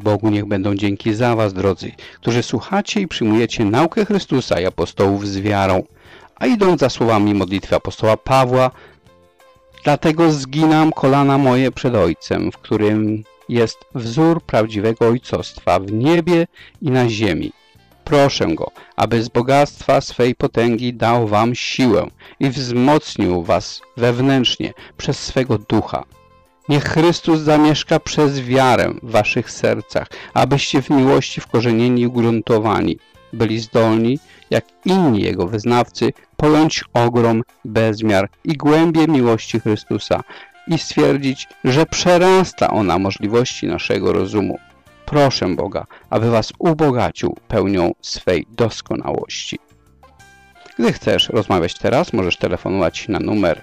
Bogu niech będą dzięki za was, drodzy, którzy słuchacie i przyjmujecie naukę Chrystusa i apostołów z wiarą, a idąc za słowami modlitwy apostoła Pawła, dlatego zginam kolana moje przed Ojcem, w którym jest wzór prawdziwego ojcostwa w niebie i na ziemi. Proszę Go, aby z bogactwa swej potęgi dał wam siłę i wzmocnił was wewnętrznie przez swego ducha. Niech Chrystus zamieszka przez wiarę w waszych sercach, abyście w miłości wkorzenieni i ugruntowani byli zdolni, jak inni Jego wyznawcy, pojąć ogrom, bezmiar i głębię miłości Chrystusa i stwierdzić, że przerasta ona możliwości naszego rozumu. Proszę Boga, aby was ubogacił pełnią swej doskonałości. Gdy chcesz rozmawiać teraz, możesz telefonować na numer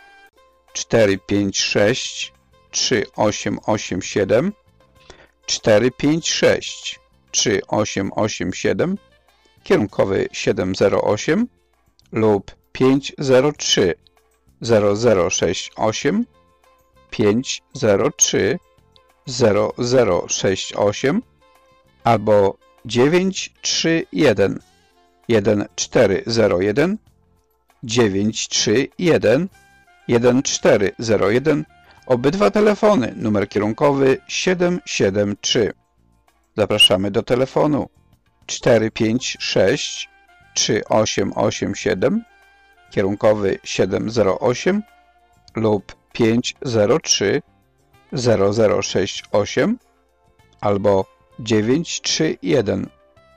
456 3887 456 3887 kierunkowy 708 lub 503 0068 503 0068 albo 931 1401 931 1401. Obydwa telefony, numer kierunkowy 773. Zapraszamy do telefonu 456 3887 kierunkowy 708 lub 503 0068 albo 931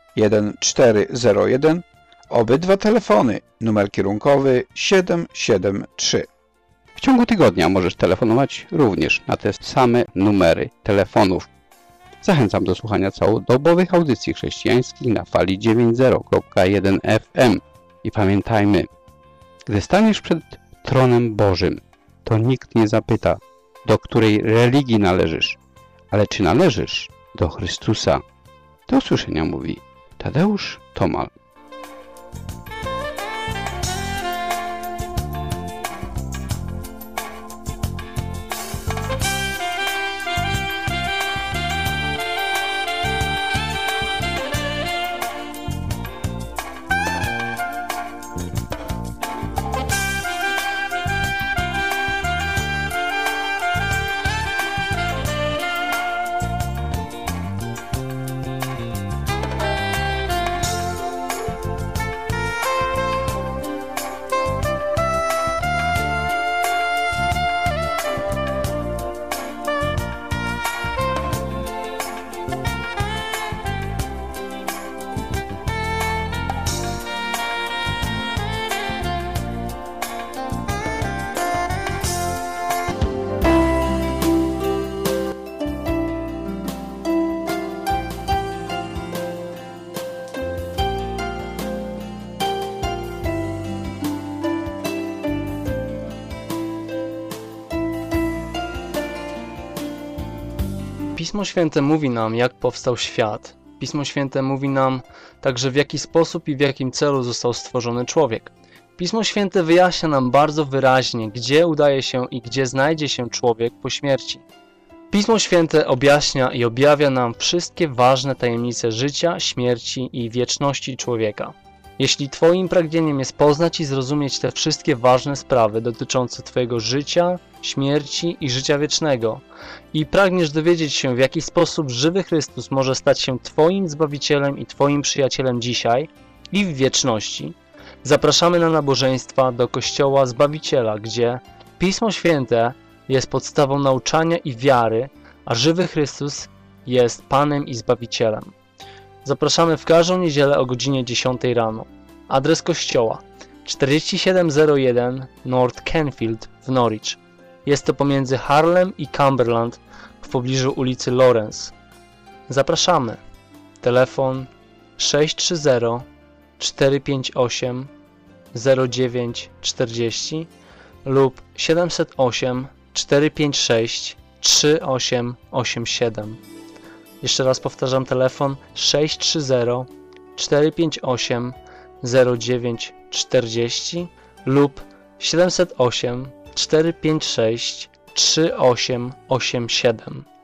1401. Obydwa telefony, numer kierunkowy 773. W ciągu tygodnia możesz telefonować również na te same numery telefonów. Zachęcam do słuchania całodobowych audycji chrześcijańskich na fali 90.1 FM. I pamiętajmy, gdy staniesz przed tronem Bożym, to nikt nie zapyta, do której religii należysz, ale czy należysz do Chrystusa. Do usłyszenia mówi Tadeusz Tomal. Pismo Święte mówi nam, jak powstał świat. Pismo Święte mówi nam także, w jaki sposób i w jakim celu został stworzony człowiek. Pismo Święte wyjaśnia nam bardzo wyraźnie, gdzie udaje się i gdzie znajdzie się człowiek po śmierci. Pismo Święte objaśnia i objawia nam wszystkie ważne tajemnice życia, śmierci i wieczności człowieka. Jeśli Twoim pragnieniem jest poznać i zrozumieć te wszystkie ważne sprawy dotyczące Twojego życia, śmierci i życia wiecznego i pragniesz dowiedzieć się, w jaki sposób żywy Chrystus może stać się Twoim Zbawicielem i Twoim przyjacielem dzisiaj i w wieczności, zapraszamy na nabożeństwa do Kościoła Zbawiciela, gdzie Pismo Święte jest podstawą nauczania i wiary, a żywy Chrystus jest Panem i Zbawicielem. Zapraszamy w każdą niedzielę o godzinie 10 rano. Adres kościoła 4701 North Canfield w Norwich. Jest to pomiędzy Harlem i Cumberland w pobliżu ulicy Lawrence. Zapraszamy. Telefon 630 458 0940 lub 708 456 3887. Jeszcze raz powtarzam, telefon 630 458 0940 lub 708 456 3887.